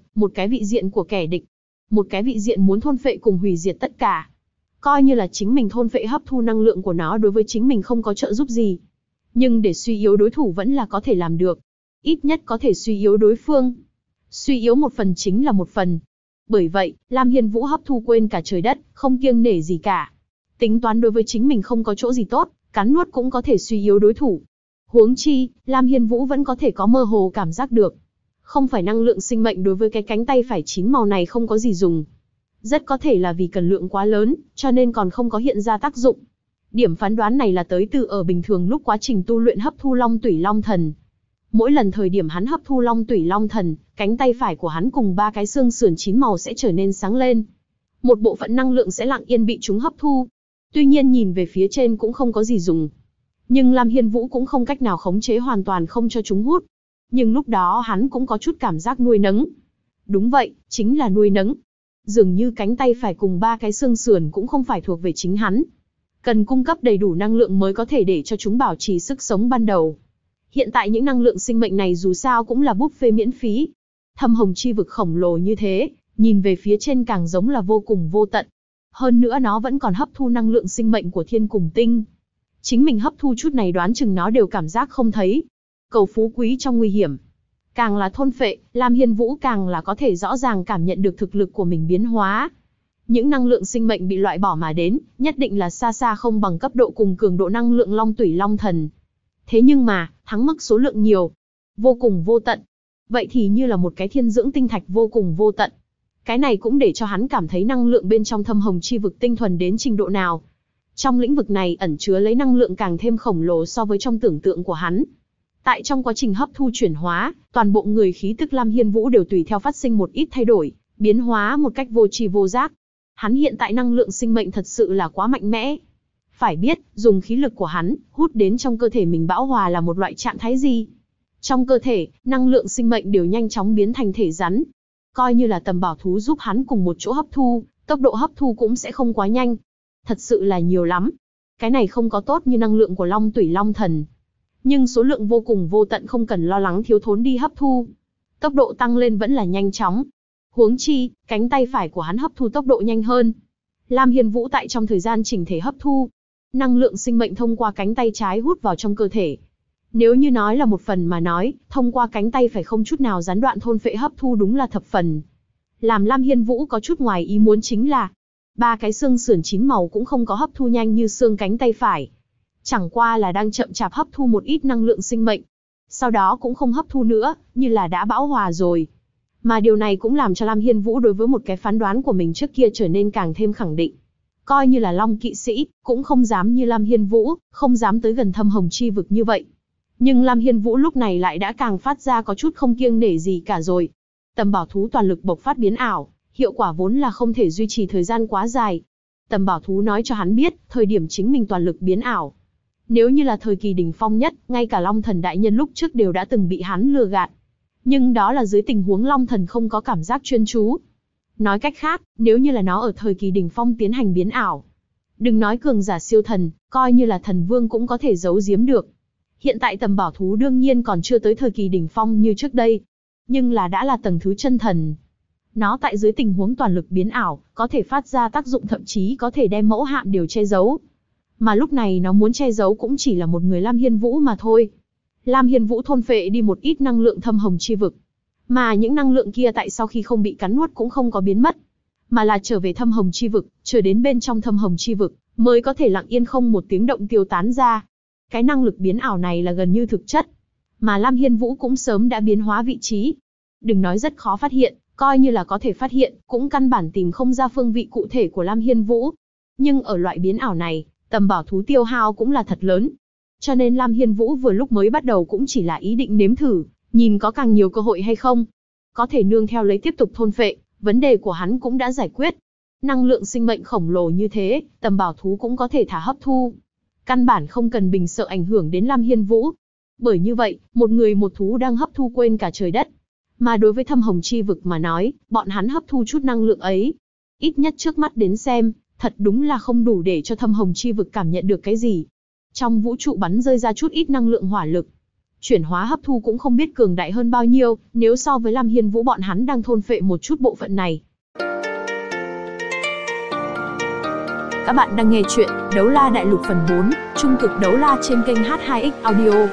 vị diện của kẻ địch. Một cái vị diện muốn thôn phệ cùng hủy diệt tất cả. Coi như là chính mình thôn phệ hấp thu năng lượng của nó đối với chính mình không có trợ giúp gì. Nhưng để suy yếu đối thủ vẫn là có thể làm được. Ít nhất có thể suy yếu đối phương. Suy yếu một phần chính là một phần. Bởi vậy, Lam Hiên Vũ hấp thu quên cả trời đất, không kiêng nể gì cả. Tính toán đối với chính mình không có chỗ gì tốt, cắn nuốt cũng có thể suy yếu đối thủ. Huống chi, Lam Hiên Vũ vẫn có thể có mơ hồ cảm giác được. Không phải năng lượng sinh mệnh đối với cái cánh tay phải chín màu này không có gì dùng. Rất có thể là vì cần lượng quá lớn, cho nên còn không có hiện ra tác dụng. Điểm phán đoán này là tới từ ở bình thường lúc quá trình tu luyện hấp thu Long Tủy Long Thần. Mỗi lần thời điểm hắn hấp thu Long Tủy Long Thần, cánh tay phải của hắn cùng ba cái xương sườn chín màu sẽ trở nên sáng lên. Một bộ phận năng lượng sẽ lặng yên bị chúng hấp thu. Tuy nhiên nhìn về phía trên cũng không có gì dùng. Nhưng Lam Hiên Vũ cũng không cách nào khống chế hoàn toàn không cho chúng hút. Nhưng lúc đó hắn cũng có chút cảm giác nuôi nấng. Đúng vậy, chính là nuôi nấng. Dường như cánh tay phải cùng ba cái xương sườn cũng không phải thuộc về chính hắn. Cần cung cấp đầy đủ năng lượng mới có thể để cho chúng bảo trì sức sống ban đầu. Hiện tại những năng lượng sinh mệnh này dù sao cũng là buffet miễn phí. Thâm hồng chi vực khổng lồ như thế, nhìn về phía trên càng giống là vô cùng vô tận. Hơn nữa nó vẫn còn hấp thu năng lượng sinh mệnh của thiên cùng tinh. Chính mình hấp thu chút này đoán chừng nó đều cảm giác không thấy. Cầu phú quý trong nguy hiểm. Càng là thôn phệ, Lam Hiên Vũ càng là có thể rõ ràng cảm nhận được thực lực của mình biến hóa. Những năng lượng sinh mệnh bị loại bỏ mà đến, nhất định là xa xa không bằng cấp độ cùng cường độ năng lượng Long Tủy Long Thần. Thế nhưng mà, thắng mức số lượng nhiều, vô cùng vô tận. Vậy thì như là một cái thiên dưỡng tinh thạch vô cùng vô tận. Cái này cũng để cho hắn cảm thấy năng lượng bên trong thâm hồng chi vực tinh thuần đến trình độ nào. Trong lĩnh vực này ẩn chứa lấy năng lượng càng thêm khổng lồ so với trong tưởng tượng của hắn. Tại trong quá trình hấp thu chuyển hóa, toàn bộ người khí tức Lam Hiên Vũ đều tùy theo phát sinh một ít thay đổi, biến hóa một cách vô tri vô giác. Hắn hiện tại năng lượng sinh mệnh thật sự là quá mạnh mẽ. Phải biết, dùng khí lực của hắn, hút đến trong cơ thể mình bão hòa là một loại trạng thái gì? Trong cơ thể, năng lượng sinh mệnh đều nhanh chóng biến thành thể rắn. Coi như là tầm bảo thú giúp hắn cùng một chỗ hấp thu, tốc độ hấp thu cũng sẽ không quá nhanh. Thật sự là nhiều lắm. Cái này không có tốt như năng lượng của Long Tủy Long Thần. Nhưng số lượng vô cùng vô tận không cần lo lắng thiếu thốn đi hấp thu. Tốc độ tăng lên vẫn là nhanh chóng. Huống chi, cánh tay phải của hắn hấp thu tốc độ nhanh hơn. Lam Hiên Vũ tại trong thời gian chỉnh thể hấp thu, năng lượng sinh mệnh thông qua cánh tay trái hút vào trong cơ thể. Nếu như nói là một phần mà nói, thông qua cánh tay phải không chút nào gián đoạn thôn phệ hấp thu đúng là thập phần. Làm Lam Hiên Vũ có chút ngoài ý muốn chính là, ba cái xương sườn chín màu cũng không có hấp thu nhanh như xương cánh tay phải. Chẳng qua là đang chậm chạp hấp thu một ít năng lượng sinh mệnh. Sau đó cũng không hấp thu nữa, như là đã bão hòa rồi. Mà điều này cũng làm cho Lam Hiên Vũ đối với một cái phán đoán của mình trước kia trở nên càng thêm khẳng định. Coi như là Long kỵ sĩ, cũng không dám như Lam Hiên Vũ, không dám tới gần thâm hồng chi vực như vậy. Nhưng Lam Hiên Vũ lúc này lại đã càng phát ra có chút không kiêng nể gì cả rồi. Tầm bảo thú toàn lực bộc phát biến ảo, hiệu quả vốn là không thể duy trì thời gian quá dài. Tầm bảo thú nói cho hắn biết, thời điểm chính mình toàn lực biến ảo. Nếu như là thời kỳ đỉnh phong nhất, ngay cả Long Thần đại nhân lúc trước đều đã từng bị hắn lừa gạt. Nhưng đó là dưới tình huống Long Thần không có cảm giác chuyên chú. Nói cách khác, nếu như là nó ở thời kỳ đỉnh phong tiến hành biến ảo. Đừng nói cường giả siêu thần, coi như là thần vương cũng có thể giấu giếm được. Hiện tại tầm bảo thú đương nhiên còn chưa tới thời kỳ đỉnh phong như trước đây. Nhưng là đã là tầng thứ chân thần. Nó tại dưới tình huống toàn lực biến ảo, có thể phát ra tác dụng thậm chí có thể đem mẫu hạn đều che giấu. Mà lúc này nó muốn che giấu cũng chỉ là một người Lam Hiên Vũ mà thôi. Lam Hiên Vũ thôn phệ đi một ít năng lượng thâm hồng chi vực. Mà những năng lượng kia tại sau khi không bị cắn nuốt cũng không có biến mất, mà là trở về thâm hồng chi vực, trở đến bên trong thâm hồng chi vực, mới có thể lặng yên không một tiếng động tiêu tán ra. Cái năng lực biến ảo này là gần như thực chất, mà Lam Hiên Vũ cũng sớm đã biến hóa vị trí. Đừng nói rất khó phát hiện, coi như là có thể phát hiện, cũng căn bản tìm không ra phương vị cụ thể của Lam Hiên Vũ. Nhưng ở loại biến ảo này, tầm bảo thú tiêu hao cũng là thật lớn. Cho nên Lam Hiên Vũ vừa lúc mới bắt đầu cũng chỉ là ý định nếm thử, nhìn có càng nhiều cơ hội hay không. Có thể nương theo lấy tiếp tục thôn phệ, vấn đề của hắn cũng đã giải quyết. Năng lượng sinh mệnh khổng lồ như thế, tầm bảo thú cũng có thể thả hấp thu. Căn bản không cần bình sợ ảnh hưởng đến Lam Hiên Vũ. Bởi như vậy, một người một thú đang hấp thu quên cả trời đất. Mà đối với thâm hồng chi vực mà nói, bọn hắn hấp thu chút năng lượng ấy. Ít nhất trước mắt đến xem, thật đúng là không đủ để cho thâm hồng chi vực cảm nhận được cái gì. Trong vũ trụ bắn rơi ra chút ít năng lượng hỏa lực. Chuyển hóa hấp thu cũng không biết cường đại hơn bao nhiêu, nếu so với Lam Hiên Vũ bọn hắn đang thôn phệ một chút bộ phận này. Các bạn đang nghe chuyện Đấu La Đại Lục phần 4, Trung cực đấu la trên kênh H2X Audio.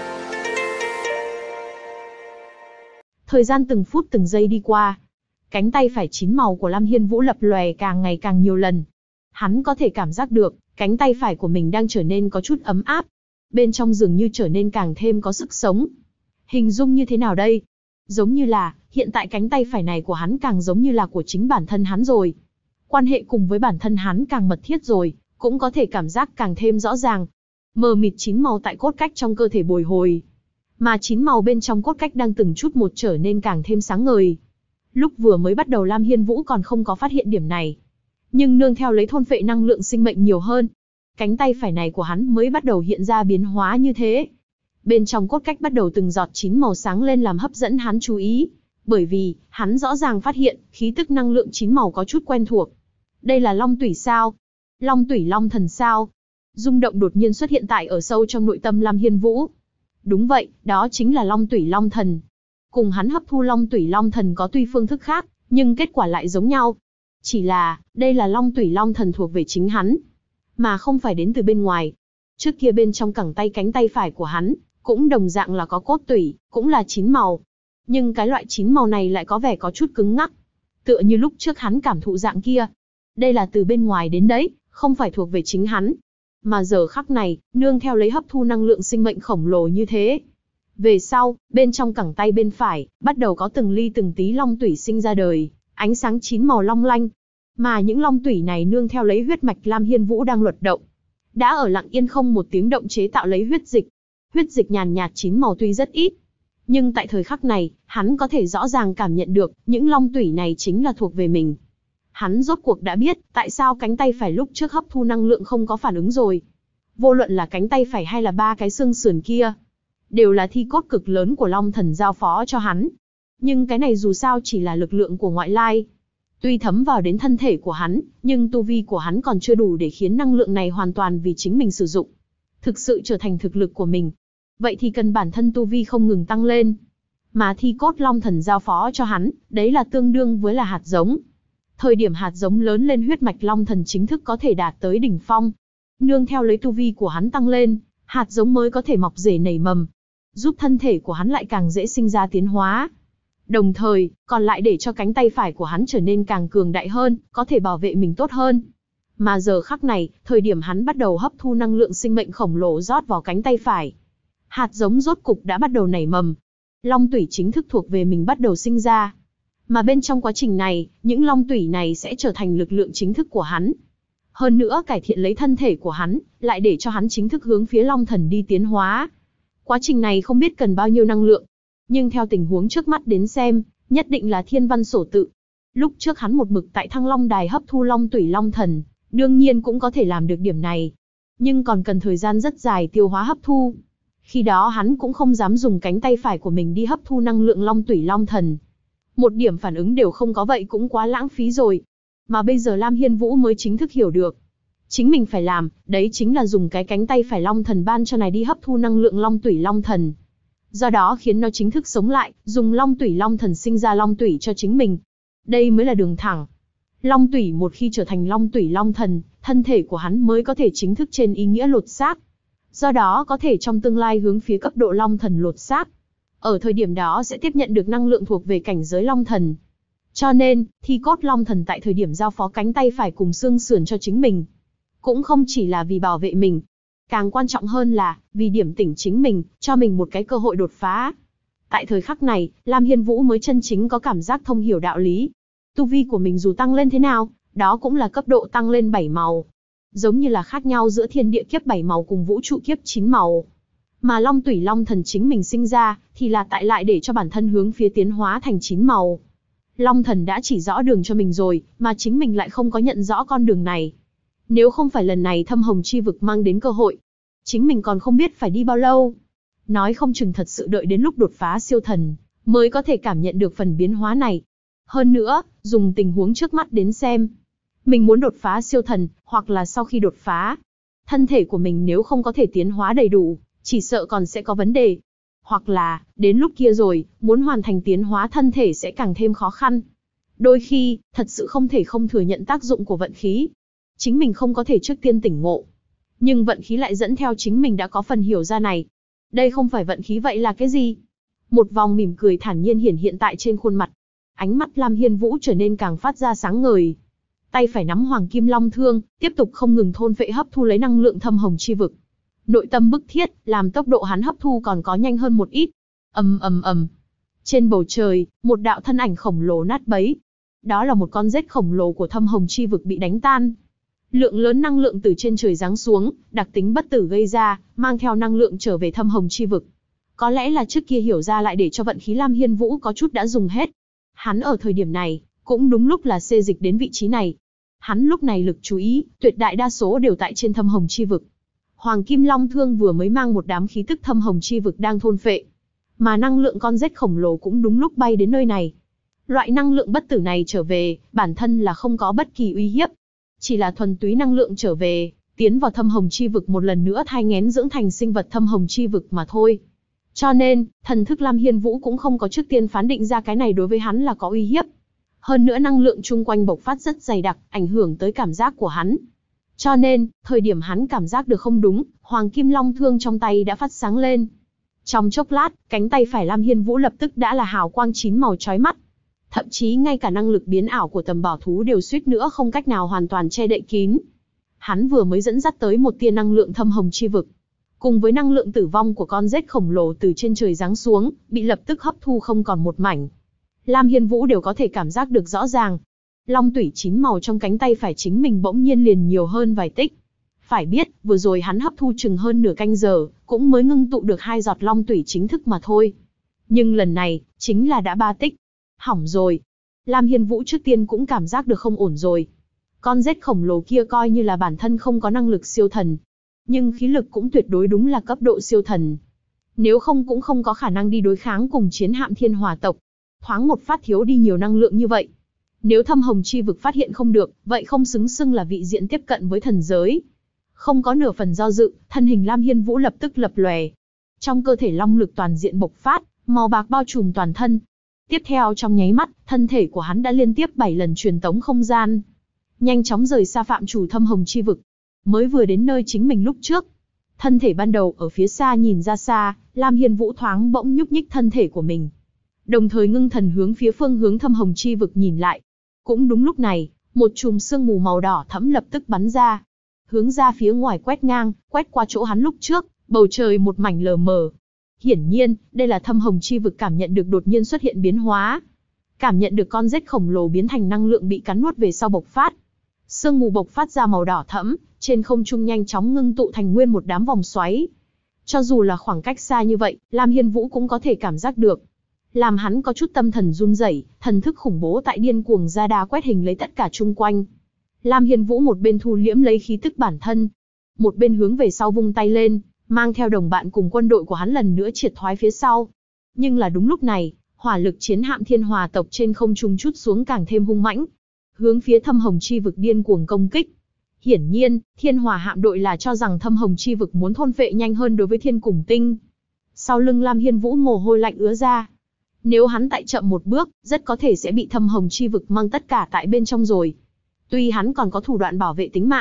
Thời gian từng phút từng giây đi qua. Cánh tay phải chín màu của Lam Hiên Vũ lập lòe càng ngày càng nhiều lần. Hắn có thể cảm giác được, cánh tay phải của mình đang trở nên có chút ấm áp. Bên trong dường như trở nên càng thêm có sức sống. Hình dung như thế nào đây? Giống như là, hiện tại cánh tay phải này của hắn càng giống như là của chính bản thân hắn rồi. Quan hệ cùng với bản thân hắn càng mật thiết rồi, cũng có thể cảm giác càng thêm rõ ràng. Mờ mịt chín màu tại cốt cách trong cơ thể bồi hồi. Mà chín màu bên trong cốt cách đang từng chút một trở nên càng thêm sáng ngời. Lúc vừa mới bắt đầu Lam Hiên Vũ còn không có phát hiện điểm này. Nhưng nương theo lấy thôn phệ năng lượng sinh mệnh nhiều hơn, cánh tay phải này của hắn mới bắt đầu hiện ra biến hóa như thế. Bên trong cốt cách bắt đầu từng giọt chín màu sáng lên làm hấp dẫn hắn chú ý. Bởi vì, hắn rõ ràng phát hiện, khí tức năng lượng chín màu có chút quen thuộc. Đây là long tủy sao? Long tủy long thần sao? Rung động đột nhiên xuất hiện tại ở sâu trong nội tâm Lam Hiên Vũ. Đúng vậy, đó chính là long tủy long thần. Cùng hắn hấp thu long tủy long thần có tuy phương thức khác, nhưng kết quả lại giống nhau. Chỉ là, đây là long tủy long thần thuộc về chính hắn, mà không phải đến từ bên ngoài. Trước kia bên trong cẳng tay cánh tay phải của hắn, cũng đồng dạng là có cốt tủy, cũng là chín màu. Nhưng cái loại chín màu này lại có vẻ có chút cứng ngắc. Tựa như lúc trước hắn cảm thụ dạng kia. Đây là từ bên ngoài đến đấy, không phải thuộc về chính hắn. Mà giờ khắc này, nương theo lấy hấp thu năng lượng sinh mệnh khổng lồ như thế. Về sau, bên trong cẳng tay bên phải, bắt đầu có từng ly từng tí long tủy sinh ra đời, ánh sáng chín màu long lanh. Mà những long tủy này nương theo lấy huyết mạch Lam Hiên Vũ đang luật động. Đã ở lặng yên không một tiếng động chế tạo lấy huyết dịch. Huyết dịch nhàn nhạt chín màu tuy rất ít. Nhưng tại thời khắc này, hắn có thể rõ ràng cảm nhận được, những long tủy này chính là thuộc về mình. Hắn rốt cuộc đã biết, tại sao cánh tay phải lúc trước hấp thu năng lượng không có phản ứng rồi. Vô luận là cánh tay phải hay là ba cái xương sườn kia, đều là thi cốt cực lớn của Long Thần giao phó cho hắn. Nhưng cái này dù sao chỉ là lực lượng của ngoại lai. Tuy thấm vào đến thân thể của hắn, nhưng tu vi của hắn còn chưa đủ để khiến năng lượng này hoàn toàn vì chính mình sử dụng. Thực sự trở thành thực lực của mình. Vậy thì cần bản thân tu vi không ngừng tăng lên. Mà thi cốt Long Thần giao phó cho hắn, đấy là tương đương với là hạt giống. Thời điểm hạt giống lớn lên huyết mạch Long Thần chính thức có thể đạt tới đỉnh phong. Nương theo lấy tu vi của hắn tăng lên, hạt giống mới có thể mọc rễ nảy mầm, giúp thân thể của hắn lại càng dễ sinh ra tiến hóa. Đồng thời, còn lại để cho cánh tay phải của hắn trở nên càng cường đại hơn, có thể bảo vệ mình tốt hơn. Mà giờ khắc này, thời điểm hắn bắt đầu hấp thu năng lượng sinh mệnh khổng lồ rót vào cánh tay phải. Hạt giống rốt cục đã bắt đầu nảy mầm. Long tủy chính thức thuộc về mình bắt đầu sinh ra. Mà bên trong quá trình này, những long tủy này sẽ trở thành lực lượng chính thức của hắn. Hơn nữa cải thiện lấy thân thể của hắn, lại để cho hắn chính thức hướng phía Long Thần đi tiến hóa. Quá trình này không biết cần bao nhiêu năng lượng. Nhưng theo tình huống trước mắt đến xem, nhất định là thiên văn sổ tự. Lúc trước hắn một mực tại Thăng Long Đài hấp thu long tủy long thần, đương nhiên cũng có thể làm được điểm này. Nhưng còn cần thời gian rất dài tiêu hóa hấp thu. Khi đó hắn cũng không dám dùng cánh tay phải của mình đi hấp thu năng lượng long tủy long thần. Một điểm phản ứng đều không có vậy cũng quá lãng phí rồi. Mà bây giờ Lam Hiên Vũ mới chính thức hiểu được. Chính mình phải làm, đấy chính là dùng cái cánh tay phải long thần ban cho này đi hấp thu năng lượng long tủy long thần. Do đó khiến nó chính thức sống lại, dùng long tủy long thần sinh ra long tủy cho chính mình. Đây mới là đường thẳng. Long tủy một khi trở thành long tủy long thần, thân thể của hắn mới có thể chính thức trên ý nghĩa lột xác. Do đó có thể trong tương lai hướng phía cấp độ Long Thần lột xác. Ở thời điểm đó sẽ tiếp nhận được năng lượng thuộc về cảnh giới Long Thần. Cho nên, thi cốt Long Thần tại thời điểm giao phó cánh tay phải cùng xương sườn cho chính mình, cũng không chỉ là vì bảo vệ mình. Càng quan trọng hơn là, vì điểm tỉnh chính mình, cho mình một cái cơ hội đột phá. Tại thời khắc này, Lam Hiên Vũ mới chân chính có cảm giác thông hiểu đạo lý. Tu vi của mình dù tăng lên thế nào, đó cũng là cấp độ tăng lên 7 màu. Giống như là khác nhau giữa thiên địa kiếp 7 màu cùng vũ trụ kiếp 9 màu. Mà Long Tủy Long Thần chính mình sinh ra, thì là tại lại để cho bản thân hướng phía tiến hóa thành 9 màu. Long Thần đã chỉ rõ đường cho mình rồi, mà chính mình lại không có nhận rõ con đường này. Nếu không phải lần này thâm hồng chi vực mang đến cơ hội, chính mình còn không biết phải đi bao lâu. Nói không chừng thật sự đợi đến lúc đột phá siêu thần, mới có thể cảm nhận được phần biến hóa này. Hơn nữa, dùng tình huống trước mắt đến xem. Mình muốn đột phá siêu thần, hoặc là sau khi đột phá, thân thể của mình nếu không có thể tiến hóa đầy đủ, chỉ sợ còn sẽ có vấn đề. Hoặc là, đến lúc kia rồi, muốn hoàn thành tiến hóa thân thể sẽ càng thêm khó khăn. Đôi khi, thật sự không thể không thừa nhận tác dụng của vận khí. Chính mình không có thể trước tiên tỉnh ngộ. Nhưng vận khí lại dẫn theo chính mình đã có phần hiểu ra này. Đây không phải vận khí vậy là cái gì? Một vòng mỉm cười thản nhiên hiển hiện tại trên khuôn mặt. Ánh mắt Lam Hiên Vũ trở nên càng phát ra sáng ngời. Tay phải nắm Hoàng Kim Long Thương, tiếp tục không ngừng thôn phệ hấp thu lấy năng lượng thâm hồng chi vực. Nội tâm bức thiết, làm tốc độ hắn hấp thu còn có nhanh hơn một ít. Ầm ầm ầm. Trên bầu trời, một đạo thân ảnh khổng lồ nát bấy. Đó là một con rết khổng lồ của thâm hồng chi vực bị đánh tan. Lượng lớn năng lượng từ trên trời giáng xuống, đặc tính bất tử gây ra, mang theo năng lượng trở về thâm hồng chi vực. Có lẽ là trước kia hiểu ra lại để cho vận khí Lam Hiên Vũ có chút đã dùng hết. Hắn ở thời điểm này, cũng đúng lúc là xê dịch đến vị trí này. Hắn lúc này lực chú ý, tuyệt đại đa số đều tại trên thâm hồng chi vực. Hoàng Kim Long Thương vừa mới mang một đám khí tức thâm hồng chi vực đang thôn phệ. Mà năng lượng con rết khổng lồ cũng đúng lúc bay đến nơi này. Loại năng lượng bất tử này trở về, bản thân là không có bất kỳ uy hiếp. Chỉ là thuần túy năng lượng trở về, tiến vào thâm hồng chi vực một lần nữa thai nghén dưỡng thành sinh vật thâm hồng chi vực mà thôi. Cho nên, thần thức Lam Hiên Vũ cũng không có trước tiên phán định ra cái này đối với hắn là có uy hiếp. Hơn nữa năng lượng chung quanh bộc phát rất dày đặc, ảnh hưởng tới cảm giác của hắn. Cho nên, thời điểm hắn cảm giác được không đúng, Hoàng Kim Long Thương trong tay đã phát sáng lên. Trong chốc lát, cánh tay phải Lam Hiên Vũ lập tức đã là hào quang 9 màu chói mắt. Thậm chí ngay cả năng lực biến ảo của tầm bảo thú đều suýt nữa không cách nào hoàn toàn che đậy kín. Hắn vừa mới dẫn dắt tới một tia năng lượng thâm hồng chi vực. Cùng với năng lượng tử vong của con rết khổng lồ từ trên trời giáng xuống, bị lập tức hấp thu không còn một mảnh. Lam Hiên Vũ đều có thể cảm giác được rõ ràng. Long tủy 9 màu trong cánh tay phải chính mình bỗng nhiên liền nhiều hơn vài tích. Phải biết, vừa rồi hắn hấp thu chừng hơn nửa canh giờ, cũng mới ngưng tụ được 2 giọt long tủy chính thức mà thôi. Nhưng lần này, chính là đã 3 tích. Hỏng rồi. Lam Hiên Vũ trước tiên cũng cảm giác được không ổn rồi. Con rết khổng lồ kia coi như là bản thân không có năng lực siêu thần. Nhưng khí lực cũng tuyệt đối đúng là cấp độ siêu thần. Nếu không cũng không có khả năng đi đối kháng cùng chiến hạm thiên hỏa tộc. Thoáng một phát thiếu đi nhiều năng lượng như vậy. Nếu thâm hồng chi vực phát hiện không được, vậy không xứng xưng là vị diện tiếp cận với thần giới. Không có nửa phần do dự, thân hình Lam Hiên Vũ lập tức lập lòe. Trong cơ thể long lực toàn diện bộc phát, màu bạc bao trùm toàn thân. Tiếp theo trong nháy mắt, thân thể của hắn đã liên tiếp 7 lần truyền tống không gian. Nhanh chóng rời xa phạm chủ thâm hồng chi vực. Mới vừa đến nơi chính mình lúc trước. Thân thể ban đầu ở phía xa nhìn ra xa, Lam Hiên Vũ thoáng bỗng nhúc nhích thân thể của mình. Đồng thời ngưng thần hướng phía phương hướng thâm hồng chi vực nhìn lại. Cũng đúng lúc này, một chùm sương mù màu đỏ thẫm lập tức bắn ra. Hướng ra phía ngoài quét ngang, quét qua chỗ hắn lúc trước, bầu trời một mảnh lờ mờ. Hiển nhiên, đây là thâm hồng chi vực cảm nhận được đột nhiên xuất hiện biến hóa. Cảm nhận được con rết khổng lồ biến thành năng lượng bị cắn nuốt về sau bộc phát. Sương mù bộc phát ra màu đỏ thẫm, trên không trung nhanh chóng ngưng tụ thành nguyên một đám vòng xoáy. Cho dù là khoảng cách xa như vậy, Lam Hiên Vũ cũng có thể cảm giác được. Làm hắn có chút tâm thần run rẩy, thần thức khủng bố tại điên cuồng ra đa quét hình lấy tất cả chung quanh. Lam Hiên Vũ một bên thu liễm lấy khí tức bản thân, một bên hướng về sau vung tay lên, mang theo đồng bạn cùng quân đội của hắn lần nữa triệt thoái phía sau. Nhưng là đúng lúc này, hỏa lực chiến hạm thiên hòa tộc trên không trung trút xuống càng thêm hung mãnh, hướng phía thâm hồng chi vực điên cuồng công kích. Hiển nhiên, thiên hòa hạm đội là cho rằng thâm hồng chi vực muốn thôn phệ nhanh hơn đối với thiên cùng tinh. Sau lưng Lam Hiên Vũ mồ hôi lạnh ứa ra. Nếu hắn tại chậm một bước, rất có thể sẽ bị thâm hồng chi vực mang tất cả tại bên trong rồi. Tuy hắn còn có thủ đoạn bảo vệ tính mạng,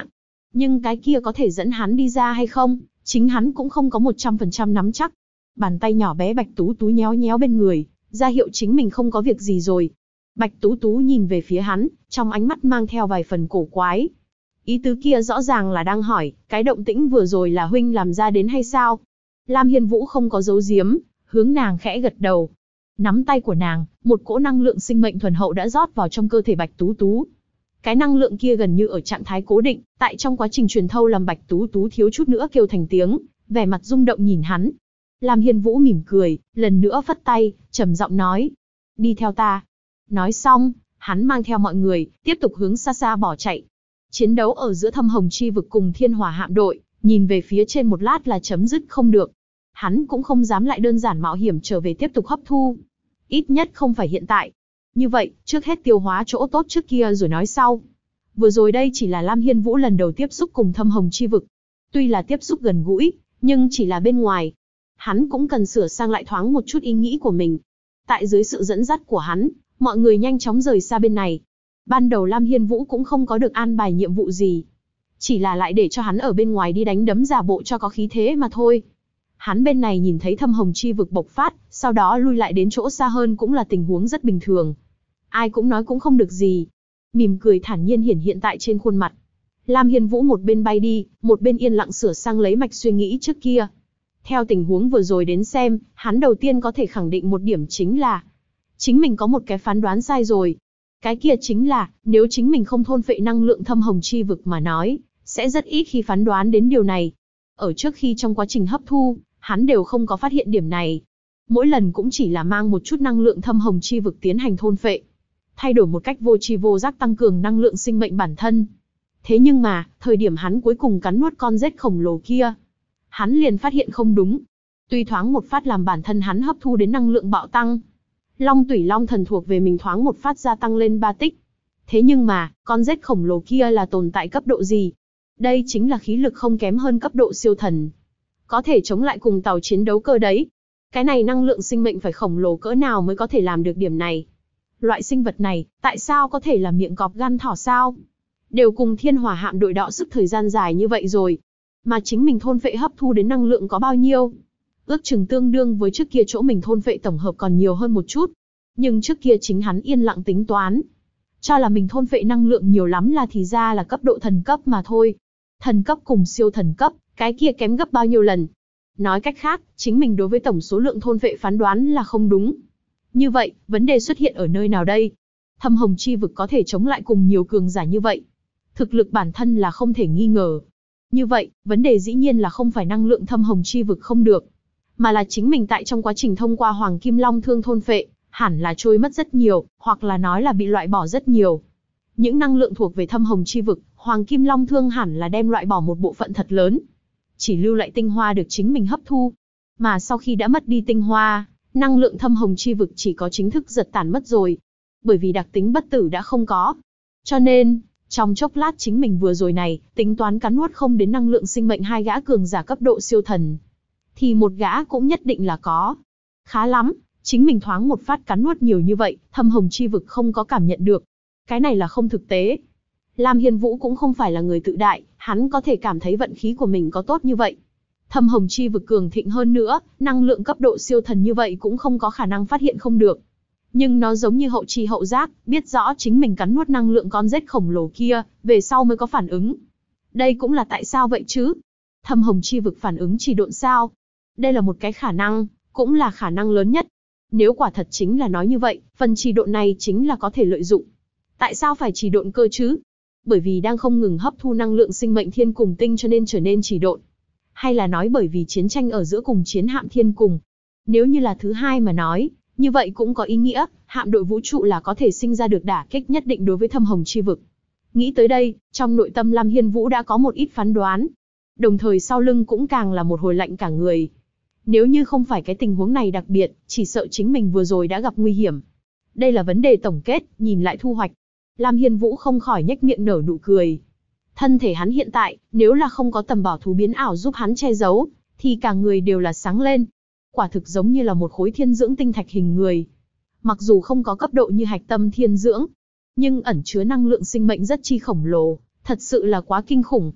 Nhưng cái kia có thể dẫn hắn đi ra hay không, chính hắn cũng không có 100% nắm chắc. Bàn tay nhỏ bé Bạch Tú Tú nhéo nhéo bên người, ra hiệu chính mình không có việc gì rồi. Bạch Tú Tú nhìn về phía hắn, trong ánh mắt mang theo vài phần cổ quái. Ý tứ kia rõ ràng là đang hỏi, cái động tĩnh vừa rồi là huynh làm ra đến hay sao? Lam Hiên Vũ không có giấu giếm, hướng nàng khẽ gật đầu. Nắm tay của nàng, một cỗ năng lượng sinh mệnh thuần hậu đã rót vào trong cơ thể Bạch Tú Tú. Cái năng lượng kia gần như ở trạng thái cố định, tại trong quá trình truyền thâu làm Bạch Tú Tú thiếu chút nữa kêu thành tiếng, vẻ mặt rung động nhìn hắn. Lam Hiên Vũ mỉm cười, lần nữa phất tay, trầm giọng nói. Đi theo ta. Nói xong, hắn mang theo mọi người, tiếp tục hướng xa xa bỏ chạy. Chiến đấu ở giữa Thâm Hồng Chi Vực cùng Thiên Hỏa Hạm đội, nhìn về phía trên một lát là chấm dứt không được. Hắn cũng không dám lại đơn giản mạo hiểm trở về tiếp tục hấp thu. Ít nhất không phải hiện tại. Như vậy, trước hết tiêu hóa chỗ tốt trước kia rồi nói sau. Vừa rồi đây chỉ là Lam Hiên Vũ lần đầu tiếp xúc cùng Thâm Hồng Chi Vực. Tuy là tiếp xúc gần gũi, nhưng chỉ là bên ngoài. Hắn cũng cần sửa sang lại thoáng một chút ý nghĩ của mình. Tại dưới sự dẫn dắt của hắn, mọi người nhanh chóng rời xa bên này. Ban đầu Lam Hiên Vũ cũng không có được an bài nhiệm vụ gì. Chỉ là lại để cho hắn ở bên ngoài đi đánh đấm giả bộ cho có khí thế mà thôi. Hắn bên này nhìn thấy Thâm Hồng Chi Vực bộc phát, sau đó lui lại đến chỗ xa hơn cũng là tình huống rất bình thường. Ai cũng nói cũng không được gì. Mỉm cười thản nhiên hiển hiện tại trên khuôn mặt. Lam Hiên Vũ một bên bay đi, một bên yên lặng sửa sang lấy mạch suy nghĩ trước kia. Theo tình huống vừa rồi đến xem, hắn đầu tiên có thể khẳng định một điểm chính là chính mình có một cái phán đoán sai rồi. Cái kia chính là, nếu chính mình không thôn phệ năng lượng Thâm Hồng Chi Vực mà nói, sẽ rất ít khi phán đoán đến điều này. Ở trước khi trong quá trình hấp thu, hắn đều không có phát hiện điểm này. Mỗi lần cũng chỉ là mang một chút năng lượng Thâm Hồng Chi Vực tiến hành thôn phệ. Thay đổi một cách vô tri vô giác tăng cường năng lượng sinh mệnh bản thân. Thế nhưng mà, thời điểm hắn cuối cùng cắn nuốt con rết khổng lồ kia, hắn liền phát hiện không đúng. Tuy thoáng một phát làm bản thân hắn hấp thu đến năng lượng bạo tăng. Long Tủy Long Thần thuộc về mình thoáng một phát gia tăng lên 3 tích. Thế nhưng mà, con rết khổng lồ kia là tồn tại cấp độ gì? Đây chính là khí lực không kém hơn cấp độ siêu thần. Có thể chống lại cùng tàu chiến đấu cơ đấy. Cái này năng lượng sinh mệnh phải khổng lồ cỡ nào mới có thể làm được điểm này? Loại sinh vật này, tại sao có thể là miệng cọp gan thỏ sao? Đều cùng Thiên Hỏa Hạm đội đọ sức thời gian dài như vậy rồi. Mà chính mình thôn phệ hấp thu đến năng lượng có bao nhiêu? Ước chừng tương đương với trước kia chỗ mình thôn phệ tổng hợp còn nhiều hơn một chút. Nhưng trước kia chính hắn yên lặng tính toán. Cho là mình thôn phệ năng lượng nhiều lắm là thì ra là cấp độ thần cấp mà thôi. Thần cấp cùng siêu thần cấp, cái kia kém gấp bao nhiêu lần. Nói cách khác, chính mình đối với tổng số lượng thôn phệ phán đoán là không đúng. Như vậy, vấn đề xuất hiện ở nơi nào đây? Thâm Hồng Chi Vực có thể chống lại cùng nhiều cường giả như vậy. Thực lực bản thân là không thể nghi ngờ. Như vậy, vấn đề dĩ nhiên là không phải năng lượng Thâm Hồng Chi Vực không được, mà là chính mình tại trong quá trình thông qua Hoàng Kim Long Thương thôn phệ, hẳn là trôi mất rất nhiều, hoặc là nói là bị loại bỏ rất nhiều. Những năng lượng thuộc về Thâm Hồng Chi Vực, Hoàng Kim Long Thương hẳn là đem loại bỏ một bộ phận thật lớn. Chỉ lưu lại tinh hoa được chính mình hấp thu. Mà sau khi đã mất đi tinh hoa, năng lượng Thâm Hồng Chi Vực chỉ có chính thức giật tản mất rồi. Bởi vì đặc tính bất tử đã không có. Cho nên, trong chốc lát chính mình vừa rồi này, tính toán cắn nuốt không đến năng lượng sinh mệnh 2 gã cường giả cấp độ siêu thần. Thì một gã cũng nhất định là có. Khá lắm, chính mình thoáng một phát cắn nuốt nhiều như vậy, Thâm Hồng Chi Vực không có cảm nhận được. Cái này là không thực tế. Lam Hiên Vũ cũng không phải là người tự đại, hắn có thể cảm thấy vận khí của mình có tốt như vậy. Thâm Hồng Chi Vực cường thịnh hơn nữa, năng lượng cấp độ siêu thần như vậy cũng không có khả năng phát hiện không được. Nhưng nó giống như hậu tri hậu giác, biết rõ chính mình cắn nuốt năng lượng con rết khổng lồ kia, về sau mới có phản ứng. Đây cũng là tại sao vậy chứ? Thâm Hồng Chi Vực phản ứng trì độn sao? Đây là một cái khả năng, cũng là khả năng lớn nhất. Nếu quả thật chính là nói như vậy, phần trì độn này chính là có thể lợi dụng. Tại sao phải trì độn cơ chứ? Bởi vì đang không ngừng hấp thu năng lượng sinh mệnh thiên cùng tinh cho nên trở nên trì độn. Hay là nói bởi vì chiến tranh ở giữa cùng chiến hạm thiên cùng. Nếu như là thứ hai mà nói, như vậy cũng có ý nghĩa, hạm đội vũ trụ là có thể sinh ra được đả kích nhất định đối với Thâm Hồng Chi Vực. Nghĩ tới đây, trong nội tâm Lam Hiên Vũ đã có một ít phán đoán. Đồng thời sau lưng cũng càng là một hồi lạnh cả người. Nếu như không phải cái tình huống này đặc biệt, chỉ sợ chính mình vừa rồi đã gặp nguy hiểm. Đây là vấn đề tổng kết, nhìn lại thu hoạch. Lam Hiên Vũ không khỏi nhếch miệng nở nụ cười. Thân thể hắn hiện tại, nếu là không có tầm bảo thú biến ảo giúp hắn che giấu, thì cả người đều là sáng lên. Quả thực giống như là một khối thiên dưỡng tinh thạch hình người. Mặc dù không có cấp độ như hạch tâm thiên dưỡng, nhưng ẩn chứa năng lượng sinh mệnh rất chi khổng lồ, thật sự là quá kinh khủng.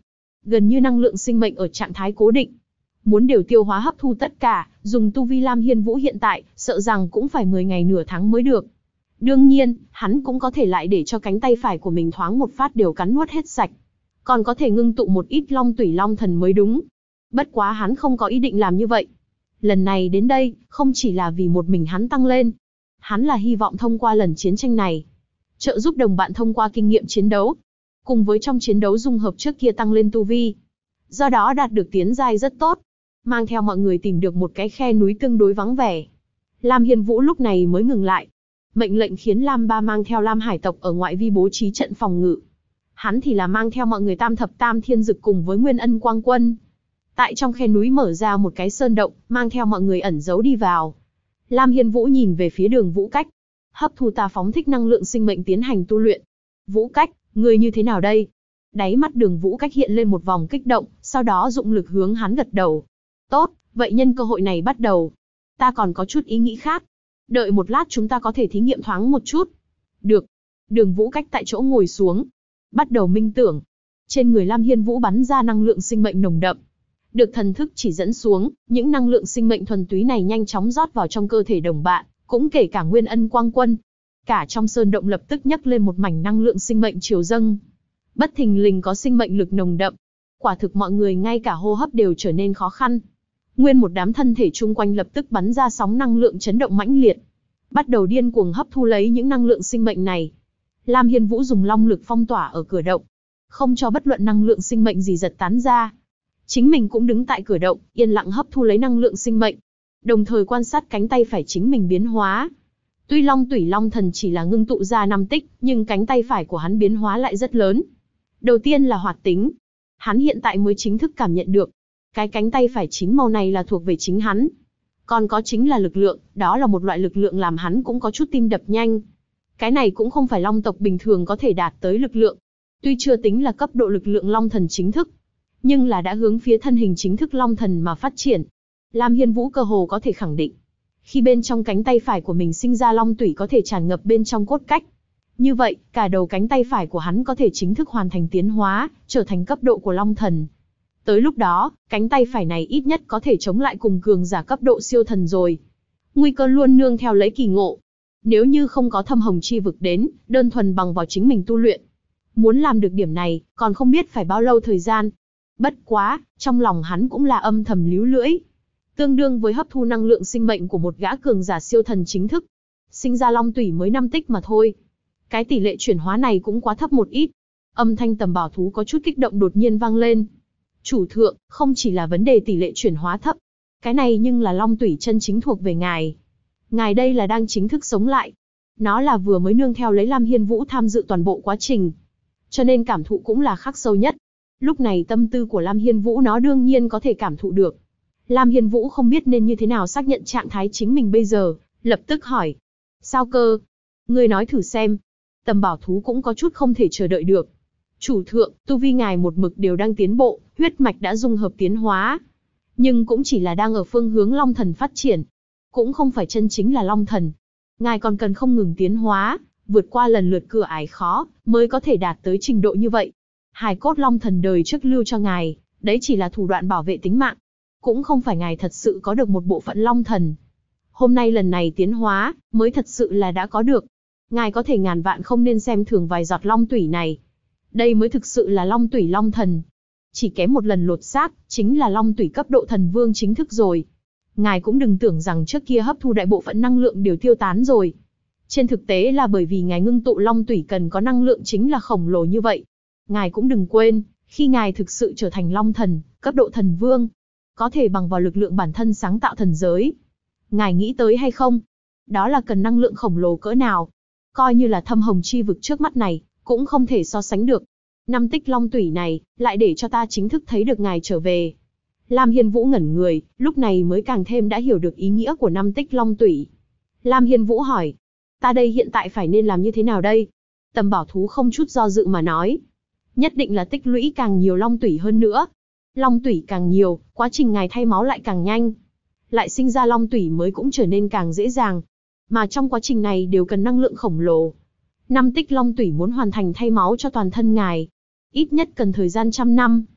gần như năng lượng sinh mệnh ở trạng thái cố định. Muốn đều tiêu hóa hấp thu tất cả, dùng tu vi Lam Hiên Vũ hiện tại, sợ rằng cũng phải 10 ngày nửa tháng mới được. Đương nhiên, hắn cũng có thể lại để cho cánh tay phải của mình thoáng một phát đều cắn nuốt hết sạch. Còn có thể ngưng tụ một ít long tủy long thần mới đúng. Bất quá hắn không có ý định làm như vậy. Lần này đến đây, không chỉ là vì một mình hắn tăng lên. Hắn là hy vọng thông qua lần chiến tranh này, trợ giúp đồng bạn thông qua kinh nghiệm chiến đấu, cùng với trong chiến đấu dung hợp trước kia tăng lên tu vi. Do đó đạt được tiến giai rất tốt, mang theo mọi người tìm được một cái khe núi tương đối vắng vẻ. Lam Hiên Vũ lúc này mới ngừng lại. Mệnh lệnh khiến Lam Ba mang theo Lam Hải tộc ở ngoại vi bố trí trận phòng ngự. Hắn thì là mang theo mọi người Tam Thập Tam Thiên Dực cùng với Nguyên Ân Quang Quân. Tại trong khe núi mở ra một cái sơn động, mang theo mọi người ẩn giấu đi vào. Lam Hiên Vũ nhìn về phía Đường Vũ Cách. Hấp thu ta phóng thích năng lượng sinh mệnh tiến hành tu luyện. Vũ Cách, ngươi như thế nào đây? Đáy mắt Đường Vũ Cách hiện lên một vòng kích động, sau đó dụng lực hướng hắn gật đầu. Tốt, vậy nhân cơ hội này bắt đầu. Ta còn có chút ý nghĩ khác. Đợi một lát chúng ta có thể thí nghiệm thoáng một chút. Được. Đường Vũ Cách tại chỗ ngồi xuống. Bắt đầu minh tưởng. Trên người Lam Hiên Vũ bắn ra năng lượng sinh mệnh nồng đậm. Được thần thức chỉ dẫn xuống, những năng lượng sinh mệnh thuần túy này nhanh chóng rót vào trong cơ thể đồng bạn, cũng kể cả Nguyên Ân Quang Quân. Cả trong sơn động lập tức nhấc lên một mảnh năng lượng sinh mệnh triều dâng. Bất thình lình có sinh mệnh lực nồng đậm. Quả thực mọi người ngay cả hô hấp đều trở nên khó khăn. Nguyên một đám thân thể chung quanh lập tức bắn ra sóng năng lượng chấn động mãnh liệt, bắt đầu điên cuồng hấp thu lấy những năng lượng sinh mệnh này. Lam Hiên Vũ dùng long lực phong tỏa ở cửa động, không cho bất luận năng lượng sinh mệnh gì giật tán ra. Chính mình cũng đứng tại cửa động, yên lặng hấp thu lấy năng lượng sinh mệnh, đồng thời quan sát cánh tay phải chính mình biến hóa. Tuy Long Tủy Long Thần chỉ là ngưng tụ ra 5 tích, nhưng cánh tay phải của hắn biến hóa lại rất lớn. Đầu tiên là hoạt tính. Hắn hiện tại mới chính thức cảm nhận được, cái cánh tay phải 9 màu này là thuộc về chính hắn. Còn có chính là lực lượng, đó là một loại lực lượng làm hắn cũng có chút tim đập nhanh. Cái này cũng không phải long tộc bình thường có thể đạt tới lực lượng. Tuy chưa tính là cấp độ lực lượng long thần chính thức, nhưng là đã hướng phía thân hình chính thức long thần mà phát triển. Lam Hiên Vũ cơ hồ có thể khẳng định, khi bên trong cánh tay phải của mình sinh ra long tủy có thể tràn ngập bên trong cốt cách. Như vậy, cả đầu cánh tay phải của hắn có thể chính thức hoàn thành tiến hóa, trở thành cấp độ của long thần. Tới lúc đó, cánh tay phải này ít nhất có thể chống lại cùng cường giả cấp độ siêu thần rồi. Nguy cơ luôn nương theo lấy kỳ ngộ. Nếu như không có thâm hồng chi vực đến, đơn thuần bằng vào chính mình tu luyện, muốn làm được điểm này, còn không biết phải bao lâu thời gian. Bất quá, trong lòng hắn cũng là âm thầm líu lưỡi. Tương đương với hấp thu năng lượng sinh mệnh của một gã cường giả siêu thần chính thức. Sinh ra long tủy mới 5 tích mà thôi. Cái tỷ lệ chuyển hóa này cũng quá thấp một ít. Âm thanh Tầm Bảo Thú có chút kích động đột nhiên vang lên. Chủ thượng, không chỉ là vấn đề tỷ lệ chuyển hóa thấp. Cái này nhưng là long tủy chân chính thuộc về ngài. Ngài đây là đang chính thức sống lại. Nó là vừa mới nương theo lấy Lam Hiên Vũ tham dự toàn bộ quá trình, cho nên cảm thụ cũng là khắc sâu nhất. Lúc này tâm tư của Lam Hiên Vũ nó đương nhiên có thể cảm thụ được. Lam Hiên Vũ không biết nên như thế nào xác nhận trạng thái chính mình bây giờ, lập tức hỏi. Sao cơ? Ngươi nói thử xem. Tầm Bảo Thú cũng có chút không thể chờ đợi được. Chủ thượng, tu vi ngài một mực đều đang tiến bộ, huyết mạch đã dung hợp tiến hóa. Nhưng cũng chỉ là đang ở phương hướng long thần phát triển. Cũng không phải chân chính là long thần. Ngài còn cần không ngừng tiến hóa, vượt qua lần lượt cửa ải khó, mới có thể đạt tới trình độ như vậy. Hài cốt long thần đời trước lưu cho ngài, đấy chỉ là thủ đoạn bảo vệ tính mạng. Cũng không phải ngài thật sự có được một bộ phận long thần. Hôm nay lần này tiến hóa, mới thật sự là đã có được. Ngài có thể ngàn vạn không nên xem thường vài giọt long tủy này. Đây mới thực sự là long tủy long thần. Chỉ kém một lần lột xác, chính là long tủy cấp độ thần vương chính thức rồi. Ngài cũng đừng tưởng rằng trước kia hấp thu đại bộ phận năng lượng đều tiêu tán rồi. Trên thực tế là bởi vì ngài ngưng tụ long tủy cần có năng lượng chính là khổng lồ như vậy. Ngài cũng đừng quên, khi ngài thực sự trở thành long thần, cấp độ thần vương, có thể bằng vào lực lượng bản thân sáng tạo thần giới. Ngài nghĩ tới hay không? Đó là cần năng lượng khổng lồ cỡ nào? Coi như là thâm hồng chi vực trước mắt này, cũng không thể so sánh được. 5 tích long tủy này, lại để cho ta chính thức thấy được ngài trở về. Lam Hiên Vũ ngẩn người, lúc này mới càng thêm đã hiểu được ý nghĩa của 5 tích long tủy. Lam Hiên Vũ hỏi, ta đây hiện tại phải nên làm như thế nào đây? Tầm Bảo Thú không chút do dự mà nói, nhất định là tích lũy càng nhiều long tủy hơn nữa. Long tủy càng nhiều, quá trình ngài thay máu lại càng nhanh. Lại sinh ra long tủy mới cũng trở nên càng dễ dàng. Mà trong quá trình này đều cần năng lượng khổng lồ. 5 tích long tủy muốn hoàn thành thay máu cho toàn thân ngài, ít nhất cần thời gian 100 năm.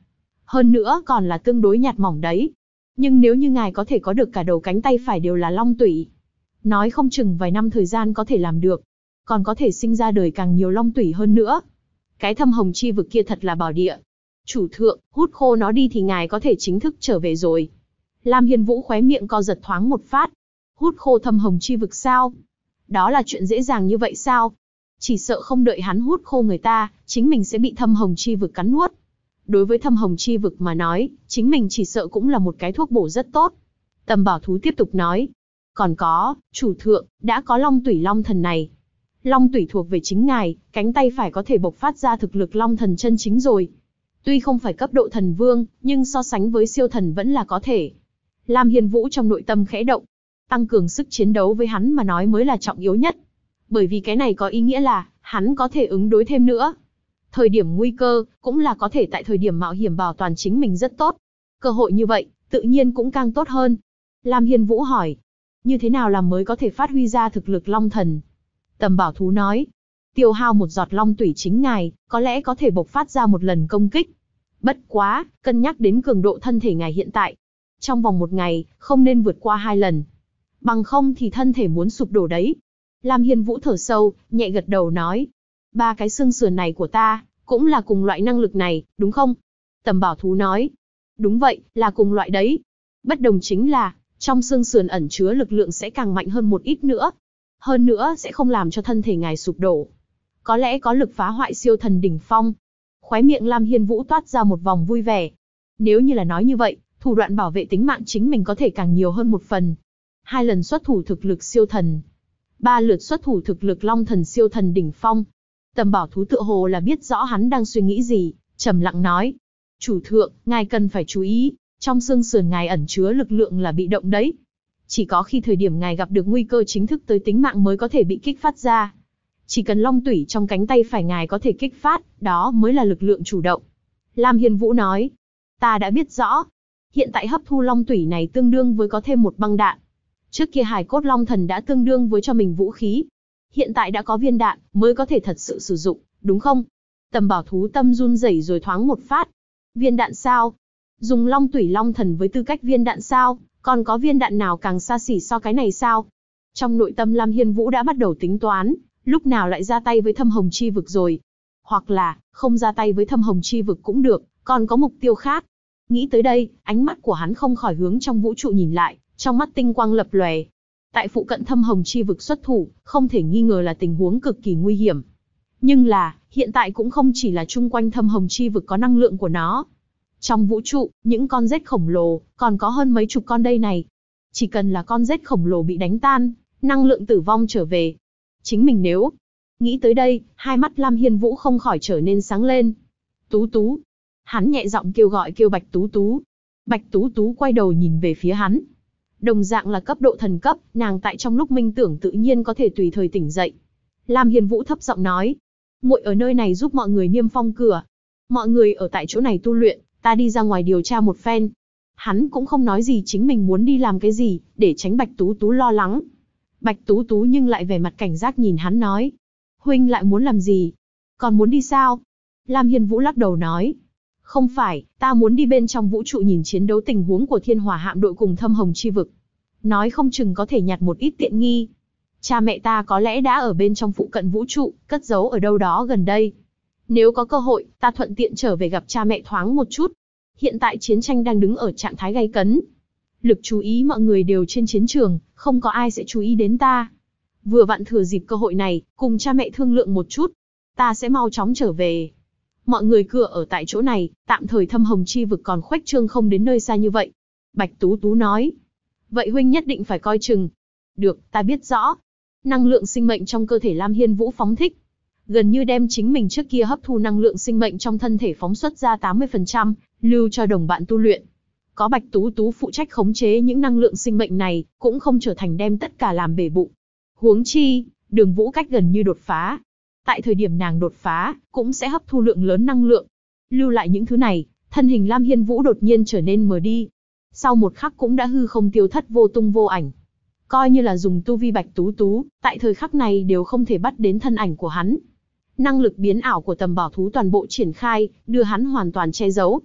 Hơn nữa còn là tương đối nhạt mỏng đấy. Nhưng nếu như ngài có thể có được cả đầu cánh tay phải đều là long tủy, nói không chừng vài năm thời gian có thể làm được, còn có thể sinh ra đời càng nhiều long tủy hơn nữa. Cái thâm hồng chi vực kia thật là bảo địa. Chủ thượng, hút khô nó đi thì ngài có thể chính thức trở về rồi. Lam Hiên Vũ khóe miệng co giật thoáng một phát. Hút khô thâm hồng chi vực sao? Đó là chuyện dễ dàng như vậy sao? Chỉ sợ không đợi hắn hút khô người ta, chính mình sẽ bị thâm hồng chi vực cắn nuốt. Đối với thâm hồng chi vực mà nói, chính mình chỉ sợ cũng là một cái thuốc bổ rất tốt. Tầm Bảo Thú tiếp tục nói. Còn có, chủ thượng, đã có long tủy long thần này. Long tủy thuộc về chính ngài, cánh tay phải có thể bộc phát ra thực lực long thần chân chính rồi. Tuy không phải cấp độ thần vương, nhưng so sánh với siêu thần vẫn là có thể. Lam Hiên Vũ trong nội tâm khẽ động. Tăng cường sức chiến đấu với hắn mà nói mới là trọng yếu nhất. Bởi vì cái này có ý nghĩa là, hắn có thể ứng đối thêm nữa. Thời điểm nguy cơ, cũng là có thể tại thời điểm mạo hiểm bảo toàn chính mình rất tốt. Cơ hội như vậy, tự nhiên cũng càng tốt hơn. Lam Hiên Vũ hỏi. Như thế nào làm mới có thể phát huy ra thực lực long thần? Tầm Bảo Thú nói. Tiêu hao một giọt long tủy chính ngài, có lẽ có thể bộc phát ra một lần công kích. Bất quá, cân nhắc đến cường độ thân thể ngài hiện tại. Trong vòng một ngày, không nên vượt qua 2 lần. Bằng không thì thân thể muốn sụp đổ đấy. Lam Hiên Vũ thở sâu, nhẹ gật đầu nói. 3 cái xương sườn này của ta, cũng là cùng loại năng lực này, đúng không? Tầm Bảo Thú nói. Đúng vậy, là cùng loại đấy. Bất đồng chính là, trong xương sườn ẩn chứa lực lượng sẽ càng mạnh hơn một ít nữa. Hơn nữa sẽ không làm cho thân thể ngài sụp đổ. Có lẽ có lực phá hoại siêu thần đỉnh phong. Khóe miệng Lam Hiên Vũ toát ra một vòng vui vẻ. Nếu như là nói như vậy, thủ đoạn bảo vệ tính mạng chính mình có thể càng nhiều hơn một phần. 2 lần xuất thủ thực lực siêu thần. 3 lượt xuất thủ thực lực long thần siêu thần đỉnh phong. Tầm Bảo Thú tựa hồ là biết rõ hắn đang suy nghĩ gì, trầm lặng nói. Chủ thượng, ngài cần phải chú ý, trong xương sườn ngài ẩn chứa lực lượng là bị động đấy. Chỉ có khi thời điểm ngài gặp được nguy cơ chính thức tới tính mạng mới có thể bị kích phát ra. Chỉ cần long tủy trong cánh tay phải ngài có thể kích phát, đó mới là lực lượng chủ động. Lam Hiên Vũ nói. Ta đã biết rõ. Hiện tại hấp thu long tủy này tương đương với có thêm một băng đạn. Trước kia Hải Cốt Long Thần đã tương đương với cho mình vũ khí. Hiện tại đã có viên đạn, mới có thể thật sự sử dụng, đúng không? Tầm Bảo Thú tâm run rẩy rồi thoáng một phát. Viên đạn sao? Dùng long tủy long thần với tư cách viên đạn sao? Còn có viên đạn nào càng xa xỉ so cái này sao? Trong nội tâm Lam Hiên Vũ đã bắt đầu tính toán, lúc nào lại ra tay với thâm hồng chi vực rồi. Hoặc là, không ra tay với thâm hồng chi vực cũng được, còn có mục tiêu khác. Nghĩ tới đây, ánh mắt của hắn không khỏi hướng trong vũ trụ nhìn lại, trong mắt tinh quang lập lòe. Tại phụ cận thâm hồng chi vực xuất thủ, không thể nghi ngờ là tình huống cực kỳ nguy hiểm. Nhưng là, hiện tại cũng không chỉ là chung quanh thâm hồng chi vực có năng lượng của nó. Trong vũ trụ, những con rết khổng lồ, còn có hơn mấy chục con đây này. Chỉ cần là con rết khổng lồ bị đánh tan, năng lượng tử vong trở về. Chính mình nếu... Nghĩ tới đây, hai mắt Lam Hiên Vũ không khỏi trở nên sáng lên. Tú Tú. Hắn nhẹ giọng kêu gọi Bạch Tú Tú. Bạch Tú Tú quay đầu nhìn về phía hắn. Đồng dạng là cấp độ thần cấp, nàng tại trong lúc minh tưởng tự nhiên có thể tùy thời tỉnh dậy. Lam Hiên Vũ thấp giọng nói. Muội ở nơi này giúp mọi người niêm phong cửa. Mọi người ở tại chỗ này tu luyện, ta đi ra ngoài điều tra một phen. Hắn cũng không nói gì chính mình muốn đi làm cái gì, để tránh Bạch Tú Tú lo lắng. Bạch Tú Tú nhưng lại vẻ mặt cảnh giác nhìn hắn nói. Huynh lại muốn làm gì? Còn muốn đi sao? Lam Hiên Vũ lắc đầu nói. Không phải, ta muốn đi bên trong vũ trụ nhìn chiến đấu tình huống của Thiên Hỏa hạm đội cùng Thâm Hồng chi vực. Nói không chừng có thể nhặt một ít tiện nghi. Cha mẹ ta có lẽ đã ở bên trong phụ cận vũ trụ, cất giấu ở đâu đó gần đây. Nếu có cơ hội, ta thuận tiện trở về gặp cha mẹ thoáng một chút. Hiện tại chiến tranh đang đứng ở trạng thái gay cấn. Lực chú ý mọi người đều trên chiến trường, không có ai sẽ chú ý đến ta. Vừa vặn thừa dịp cơ hội này, cùng cha mẹ thương lượng một chút. Ta sẽ mau chóng trở về. Mọi người cứ ở tại chỗ này, tạm thời Thâm Hồng chi vực còn khuếch trương không đến nơi xa như vậy. Bạch Tú Tú nói. Vậy huynh nhất định phải coi chừng. Được, ta biết rõ. Năng lượng sinh mệnh trong cơ thể Lam Hiên Vũ phóng thích. Gần như đem chính mình trước kia hấp thu năng lượng sinh mệnh trong thân thể phóng xuất ra 80%, lưu cho đồng bạn tu luyện. Có Bạch Tú Tú phụ trách khống chế những năng lượng sinh mệnh này, cũng không trở thành đem tất cả làm bể bụng. Huống chi, Đường Vũ Cách gần như đột phá. Tại thời điểm nàng đột phá, cũng sẽ hấp thu lượng lớn năng lượng. Lưu lại những thứ này, thân hình Lam Hiên Vũ đột nhiên trở nên mờ đi. Sau một khắc cũng đã hư không tiêu thất vô tung vô ảnh. Coi như là dùng tu vi Bạch Tú Tú, tại thời khắc này đều không thể bắt đến thân ảnh của hắn. Năng lực biến ảo của Tầm Bảo Thú toàn bộ triển khai, đưa hắn hoàn toàn che giấu.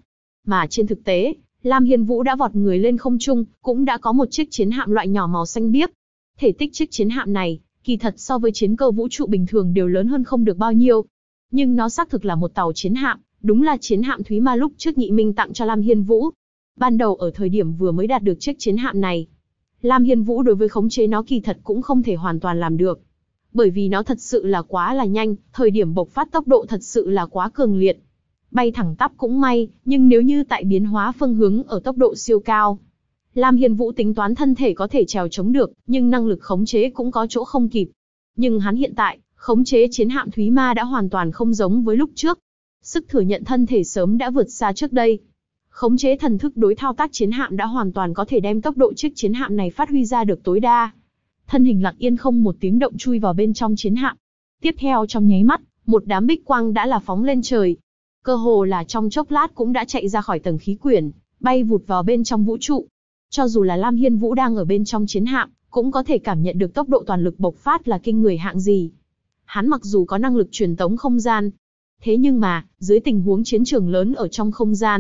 Mà trên thực tế, Lam Hiên Vũ đã vọt người lên không trung, cũng đã có một chiếc chiến hạm loại nhỏ màu xanh biếc. Thể tích chiếc chiến hạm này, kỳ thật so với chiến cơ vũ trụ bình thường đều lớn hơn không được bao nhiêu. Nhưng nó xác thực là một tàu chiến hạm, đúng là chiến hạm Thúy Ma lúc trước Nhị Minh tặng cho Lam Hiên Vũ. Ban đầu ở thời điểm vừa mới đạt được chiếc chiến hạm này, Lam Hiên Vũ đối với khống chế nó kỳ thật cũng không thể hoàn toàn làm được. Bởi vì nó thật sự là quá là nhanh, thời điểm bộc phát tốc độ thật sự là quá cường liệt. Bay thẳng tắp cũng may, nhưng nếu như tại biến hóa phương hướng ở tốc độ siêu cao, Lam Hiên Vũ tính toán thân thể có thể trèo chống được, nhưng năng lực khống chế cũng có chỗ không kịp. Nhưng hắn hiện tại, khống chế chiến hạm Thúy Ma đã hoàn toàn không giống với lúc trước. Sức thừa nhận thân thể sớm đã vượt xa trước đây. Khống chế thần thức đối thao tác chiến hạm đã hoàn toàn có thể đem tốc độ chiếc chiến hạm này phát huy ra được tối đa. Thân hình lặng yên không một tiếng động chui vào bên trong chiến hạm. Tiếp theo trong nháy mắt, một đám bích quang đã là phóng lên trời. Cơ hồ là trong chốc lát cũng đã chạy ra khỏi tầng khí quyển, bay vụt vào bên trong vũ trụ. Cho dù là Lam Hiên Vũ đang ở bên trong chiến hạm, cũng có thể cảm nhận được tốc độ toàn lực bộc phát là kinh người hạng gì. Hắn mặc dù có năng lực truyền tống không gian, thế nhưng mà, dưới tình huống chiến trường lớn ở trong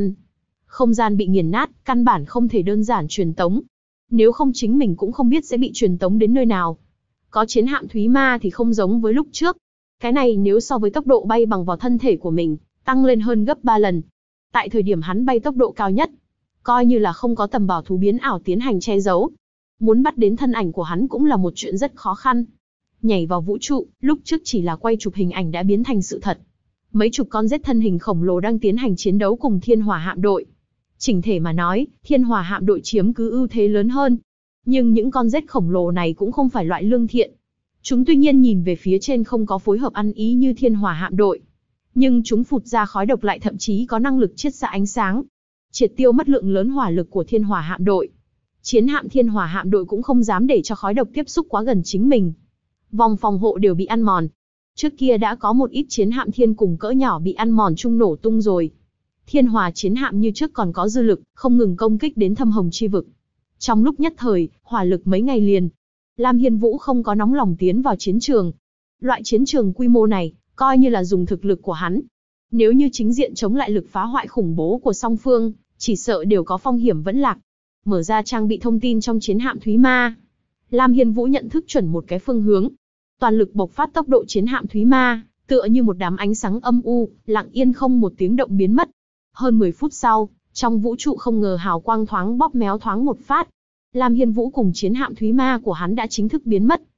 không gian bị nghiền nát, căn bản không thể đơn giản truyền tống. Nếu không chính mình cũng không biết sẽ bị truyền tống đến nơi nào. Có chiến hạm Thúy Ma thì không giống với lúc trước. Cái này nếu so với tốc độ bay bằng vào thân thể của mình, tăng lên hơn gấp 3 lần. Tại thời điểm hắn bay tốc độ cao nhất, coi như là không có tầm bảo thú biến ảo tiến hành che giấu, muốn bắt đến thân ảnh của hắn cũng là một chuyện rất khó khăn. Nhảy vào vũ trụ, lúc trước chỉ là quay chụp hình ảnh đã biến thành sự thật. Mấy chục con rết thân hình khổng lồ đang tiến hành chiến đấu cùng Thiên Hỏa hạm đội. Chỉnh thể mà nói, Thiên Hỏa hạm đội chiếm cứ ưu thế lớn hơn. Nhưng những con rết khổng lồ này cũng không phải loại lương thiện. Chúng tuy nhiên nhìn về phía trên không có phối hợp ăn ý như Thiên Hỏa hạm đội, nhưng chúng phụt ra khói độc lại thậm chí có năng lực chiết xạ ánh sáng, triệt tiêu mất lượng lớn hỏa lực của Thiên Hỏa hạm đội. Chiến hạm Thiên Hỏa hạm đội cũng không dám để cho khói độc tiếp xúc quá gần chính mình. Vòng phòng hộ đều bị ăn mòn. Trước kia đã có một ít chiến hạm thiên cùng cỡ nhỏ bị ăn mòn chung nổ tung rồi. Thiên Hỏa chiến hạm như trước còn có dư lực, không ngừng công kích đến Thâm Hồng chi vực. Trong lúc nhất thời, hỏa lực mấy ngày liền, Lam Hiên Vũ không có nóng lòng tiến vào chiến trường. Loại chiến trường quy mô này, coi như là dùng thực lực của hắn. Nếu như chính diện chống lại lực phá hoại khủng bố của song phương, chỉ sợ đều có phong hiểm vẫn lạc. Mở ra trang bị thông tin trong chiến hạm Thúy Ma, Lam Hiên Vũ nhận thức chuẩn một cái phương hướng. Toàn lực bộc phát tốc độ chiến hạm Thúy Ma, tựa như một đám ánh sáng âm u, lặng yên không một tiếng động biến mất. Hơn 10 phút sau, trong vũ trụ không ngờ hào quang thoáng bóp méo thoáng một phát. Lam Hiên Vũ cùng chiến hạm Thúy Ma của hắn đã chính thức biến mất.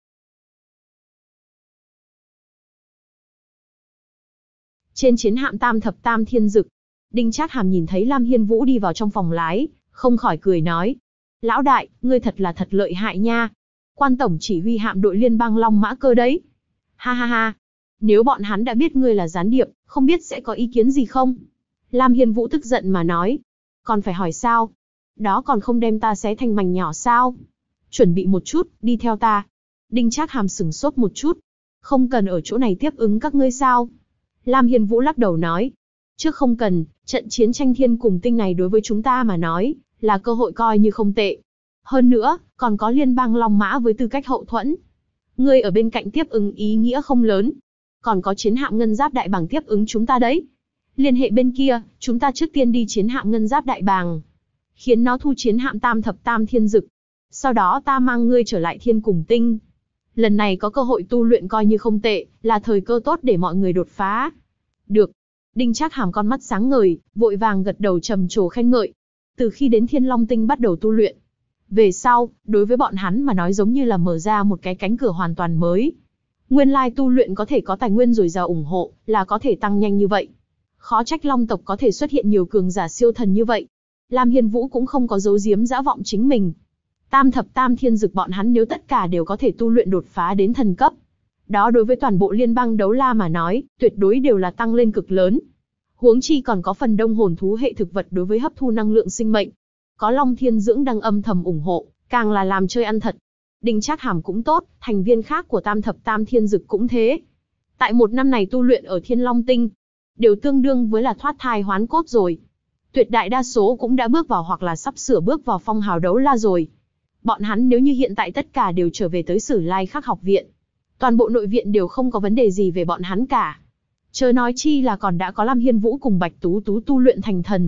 Trên chiến hạm Tam Thập Tam Thiên Dực, Đinh Trác Hàm nhìn thấy Lam Hiên Vũ đi vào trong phòng lái, không khỏi cười nói. Lão đại, ngươi thật là thật lợi hại nha. Quan tổng chỉ huy hạm đội liên bang Long Mã Cơ đấy. Ha ha ha. Nếu bọn hắn đã biết ngươi là gián điệp, không biết sẽ có ý kiến gì không? Lam Hiên Vũ tức giận mà nói. Còn phải hỏi sao? Đó còn không đem ta xé thành mảnh nhỏ sao? Chuẩn bị một chút, đi theo ta. Đinh Trác Hàm sửng sốt một chút. Không cần ở chỗ này tiếp ứng các ngươi sao? Lam Hiên Vũ lắc đầu nói. Trước không cần, trận chiến tranh thiên cùng tinh này đối với chúng ta mà nói, là cơ hội coi như không tệ. Hơn nữa, còn có liên bang Long Mã với tư cách hậu thuẫn. Ngươi ở bên cạnh tiếp ứng ý nghĩa không lớn. Còn có chiến hạm Ngân Giáp Đại Bàng tiếp ứng chúng ta đấy. Liên hệ bên kia, chúng ta trước tiên đi chiến hạm Ngân Giáp Đại Bàng, khiến nó thu chiến hạm Tam Thập Tam Thiên Dực. Sau đó ta mang ngươi trở lại thiên cùng tinh. Lần này có cơ hội tu luyện coi như không tệ, là thời cơ tốt để mọi người đột phá. Được. Đinh Trác Hàm con mắt sáng ngời, vội vàng gật đầu trầm trồ khen ngợi. Từ khi đến Thiên Long Tinh bắt đầu tu luyện, về sau, đối với bọn hắn mà nói giống như là mở ra một cái cánh cửa hoàn toàn mới. Nguyên lai tu luyện có thể có tài nguyên dồi dào ủng hộ, là có thể tăng nhanh như vậy. Khó trách Long tộc có thể xuất hiện nhiều cường giả siêu thần như vậy. Lam Hiên Vũ cũng không có giấu giếm dã vọng chính mình. Tam Thập Tam Thiên Dực bọn hắn nếu tất cả đều có thể tu luyện đột phá đến thần cấp, đó đối với toàn bộ liên bang Đấu La mà nói, tuyệt đối đều là tăng lên cực lớn. Huống chi còn có phần đông hồn thú hệ thực vật đối với hấp thu năng lượng sinh mệnh. Có Long Thiên Dưỡng đang âm thầm ủng hộ, càng là làm chơi ăn thật. Đinh Trác Hàm cũng tốt, thành viên khác của Tam Thập Tam Thiên Dực cũng thế. Tại một năm này tu luyện ở Thiên Long Tinh, đều tương đương với là thoát thai hoán cốt rồi. Tuyệt đại đa số cũng đã bước vào hoặc là sắp sửa bước vào phong hào Đấu La rồi. Bọn hắn nếu như hiện tại tất cả đều trở về tới Sử Lai Khắc học viện, toàn bộ nội viện đều không có vấn đề gì về bọn hắn cả. Chớ nói chi là còn đã có Lam Hiên Vũ cùng Bạch Tú Tú tu luyện thành thần.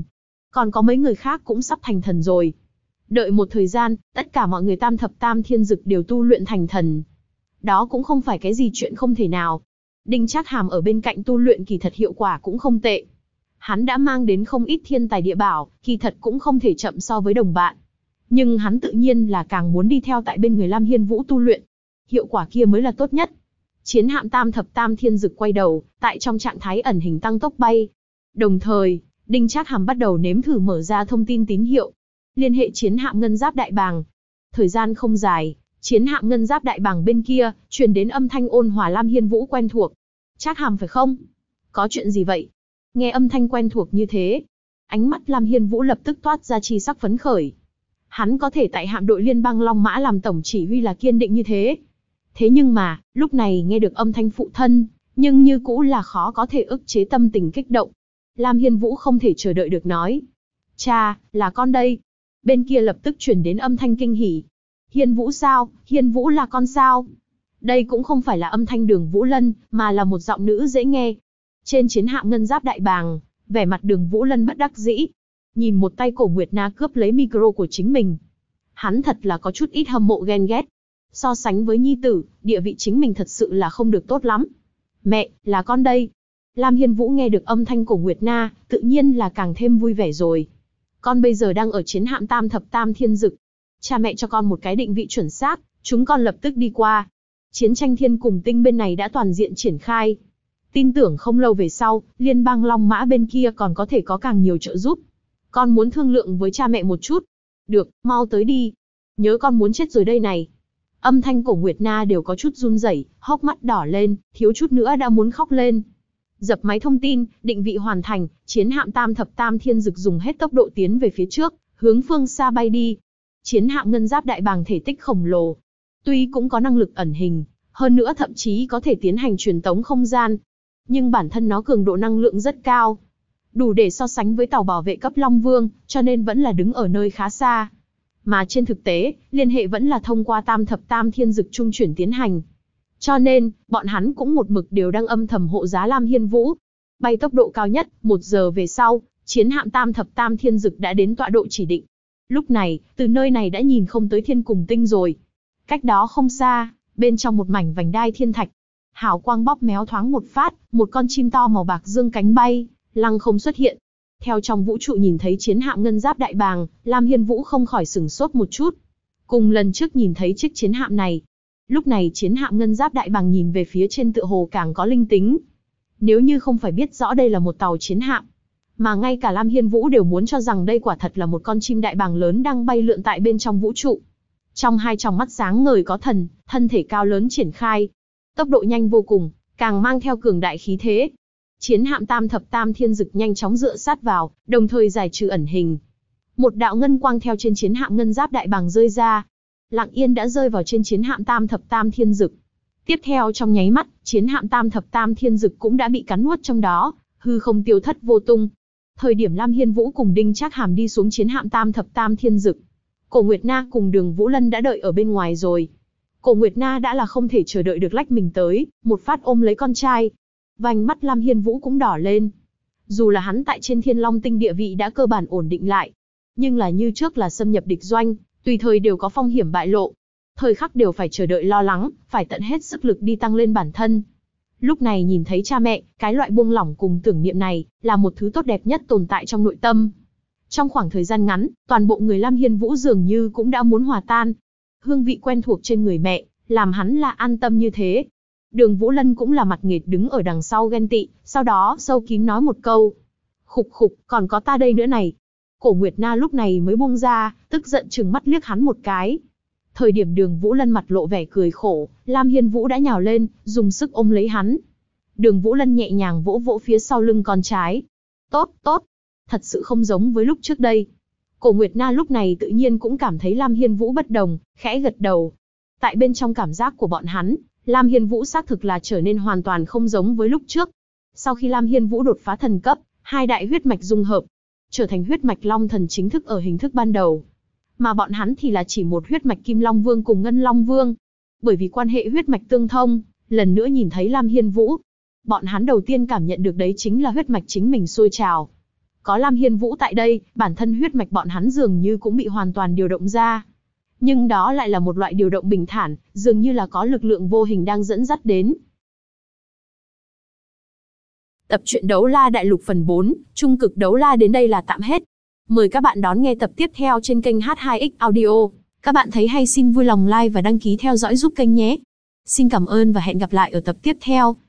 Còn có mấy người khác cũng sắp thành thần rồi. Đợi một thời gian, tất cả mọi người tam thập tam thiên dực đều tu luyện thành thần. Đó cũng không phải cái gì chuyện không thể nào. Đinh Trác Hàm ở bên cạnh tu luyện kỳ thật hiệu quả cũng không tệ. Hắn đã mang đến không ít thiên tài địa bảo, kỳ thật cũng không thể chậm so với đồng bạn. Nhưng hắn tự nhiên là càng muốn đi theo tại bên người Lam Hiên Vũ tu luyện. Hiệu quả kia mới là tốt nhất. Chiến hạm tam thập tam thiên dực quay đầu, tại trong trạng thái ẩn hình tăng tốc bay. Đồng thời, Đinh Trác Hàm bắt đầu nếm thử mở ra thông tin tín hiệu. Liên hệ chiến hạm ngân giáp đại bàng. Thời gian không dài, chiến hạm ngân giáp đại bàng bên kia, truyền đến âm thanh ôn hòa Lam Hiên Vũ quen thuộc. Trác Hàm phải không? Có chuyện gì vậy? Nghe âm thanh quen thuộc như thế, ánh mắt Lam Hiên Vũ lập tức toát ra chi sắc phấn khởi. Hắn có thể tại hạm đội liên bang Long Mã làm tổng chỉ huy là kiên định như thế. Thế nhưng mà, lúc này nghe được âm thanh phụ thân, nhưng như cũ là khó có thể ức chế tâm tình kích động. Lam Hiên Vũ không thể chờ đợi được nói. Cha, là con đây. Bên kia lập tức truyền đến âm thanh kinh hỉ. Hiên Vũ sao? Hiên Vũ là con sao? Đây cũng không phải là âm thanh Đường Vũ Lân, mà là một giọng nữ dễ nghe. Trên chiến hạm ngân giáp đại bàng, vẻ mặt Đường Vũ Lân bất đắc dĩ. Nhìn một tay Cổ Nguyệt Na cướp lấy micro của chính mình. Hắn thật là có chút ít hâm mộ ghen ghét. So sánh với nhi tử, địa vị chính mình thật sự là không được tốt lắm. Mẹ, là con đây. Lam Hiên Vũ nghe được âm thanh Cổ Nguyệt Na, tự nhiên là càng thêm vui vẻ rồi. Con bây giờ đang ở chiến hạm tam thập tam thiên dực. Cha mẹ cho con một cái định vị chuẩn xác, chúng con lập tức đi qua. Chiến tranh thiên cùng tinh bên này đã toàn diện triển khai. Tin tưởng không lâu về sau, liên bang Long Mã bên kia còn có thể có càng nhiều trợ giúp. Con muốn thương lượng với cha mẹ một chút. Được, mau tới đi. Nhớ con muốn chết rồi đây này. Âm thanh Cổ Nguyệt Na đều có chút run rẩy, hốc mắt đỏ lên, thiếu chút nữa đã muốn khóc lên. Dập máy thông tin, định vị hoàn thành, chiến hạm tam thập tam thiên dực dùng hết tốc độ tiến về phía trước, hướng phương xa bay đi. Chiến hạm ngân giáp đại bàng thể tích khổng lồ, tuy cũng có năng lực ẩn hình, hơn nữa thậm chí có thể tiến hành truyền tống không gian, nhưng bản thân nó cường độ năng lượng rất cao, đủ để so sánh với tàu bảo vệ cấp Long Vương, cho nên vẫn là đứng ở nơi khá xa. Mà trên thực tế, liên hệ vẫn là thông qua tam thập tam thiên dực trung chuyển tiến hành. Cho nên, bọn hắn cũng một mực đều đang âm thầm hộ giá Lam Hiên Vũ. Bay tốc độ cao nhất, 1 giờ về sau, chiến hạm tam thập tam thiên dực đã đến tọa độ chỉ định. Lúc này, từ nơi này đã nhìn không tới thiên cùng tinh rồi. Cách đó không xa, bên trong một mảnh vành đai thiên thạch, hào quang bóp méo thoáng một phát, một con chim to màu bạc dương cánh bay, lăng không xuất hiện. Theo trong vũ trụ nhìn thấy chiến hạm ngân giáp đại bàng, Lam Hiên Vũ không khỏi sửng sốt một chút. Cùng lần trước nhìn thấy chiếc chiến hạm này, lúc này chiến hạm ngân giáp đại bàng nhìn về phía trên tựa hồ càng có linh tính. Nếu như không phải biết rõ đây là một tàu chiến hạm, mà ngay cả Lam Hiên Vũ đều muốn cho rằng đây quả thật là một con chim đại bàng lớn đang bay lượn tại bên trong vũ trụ. Trong hai tròng mắt sáng ngời có thần, thân thể cao lớn triển khai, tốc độ nhanh vô cùng, càng mang theo cường đại khí thế. Chiến hạm tam thập tam thiên dực nhanh chóng dựa sát vào, đồng thời giải trừ ẩn hình. Một đạo ngân quang theo trên chiến hạm ngân giáp đại bàng rơi ra, lặng yên đã rơi vào trên chiến hạm tam thập tam thiên dực. Tiếp theo trong nháy mắt, chiến hạm tam thập tam thiên dực cũng đã bị cắn nuốt trong đó, hư không tiêu thất vô tung. Thời điểm Lam Hiên Vũ cùng Đinh Trác Hàm đi xuống chiến hạm tam thập tam thiên dực, Cổ Nguyệt Na cùng Đường Vũ Lân đã đợi ở bên ngoài rồi. Cổ Nguyệt Na đã là không thể chờ đợi được lách mình tới, một phát ôm lấy con trai. Vành mắt Lam Hiên Vũ cũng đỏ lên. Dù là hắn tại trên Thiên Long Tinh địa vị đã cơ bản ổn định lại, nhưng là như trước là xâm nhập địch doanh, tùy thời đều có phong hiểm bại lộ. Thời khắc đều phải chờ đợi lo lắng, phải tận hết sức lực đi tăng lên bản thân. Lúc này nhìn thấy cha mẹ, cái loại buông lỏng cùng tưởng niệm này, là một thứ tốt đẹp nhất tồn tại trong nội tâm. Trong khoảng thời gian ngắn, toàn bộ người Lam Hiên Vũ dường như cũng đã muốn hòa tan. Hương vị quen thuộc trên người mẹ, làm hắn là an tâm như thế. Đường Vũ Lân cũng là mặt nghệt đứng ở đằng sau ghen tị, sau đó sâu kín nói một câu. Khục khục, còn có ta đây nữa này. Cổ Nguyệt Na lúc này mới buông ra, tức giận trừng mắt liếc hắn một cái. Thời điểm Đường Vũ Lân mặt lộ vẻ cười khổ, Lam Hiên Vũ đã nhào lên, dùng sức ôm lấy hắn. Đường Vũ Lân nhẹ nhàng vỗ vỗ phía sau lưng con trai. Tốt, tốt. Thật sự không giống với lúc trước đây. Cổ Nguyệt Na lúc này tự nhiên cũng cảm thấy Lam Hiên Vũ bất đồng, khẽ gật đầu. Tại bên trong cảm giác của bọn hắn, Lam Hiên Vũ xác thực là trở nên hoàn toàn không giống với lúc trước. Sau khi Lam Hiên Vũ đột phá thần cấp, hai đại huyết mạch dung hợp, trở thành huyết mạch Long Thần chính thức ở hình thức ban đầu. Mà bọn hắn thì là chỉ một huyết mạch Kim Long Vương cùng Ngân Long Vương. Bởi vì quan hệ huyết mạch tương thông, lần nữa nhìn thấy Lam Hiên Vũ, bọn hắn đầu tiên cảm nhận được đấy chính là huyết mạch chính mình sôi trào. Có Lam Hiên Vũ tại đây, bản thân huyết mạch bọn hắn dường như cũng bị hoàn toàn điều động ra. Nhưng đó lại là một loại điều động bình thản, dường như là có lực lượng vô hình đang dẫn dắt đến. Tập truyện Đấu La Đại Lục phần 4, Trung cực Đấu La đến đây là tạm hết. Mời các bạn đón nghe tập tiếp theo trên kênh H2X Audio. Các bạn thấy hay xin vui lòng like và đăng ký theo dõi giúp kênh nhé. Xin cảm ơn và hẹn gặp lại ở tập tiếp theo.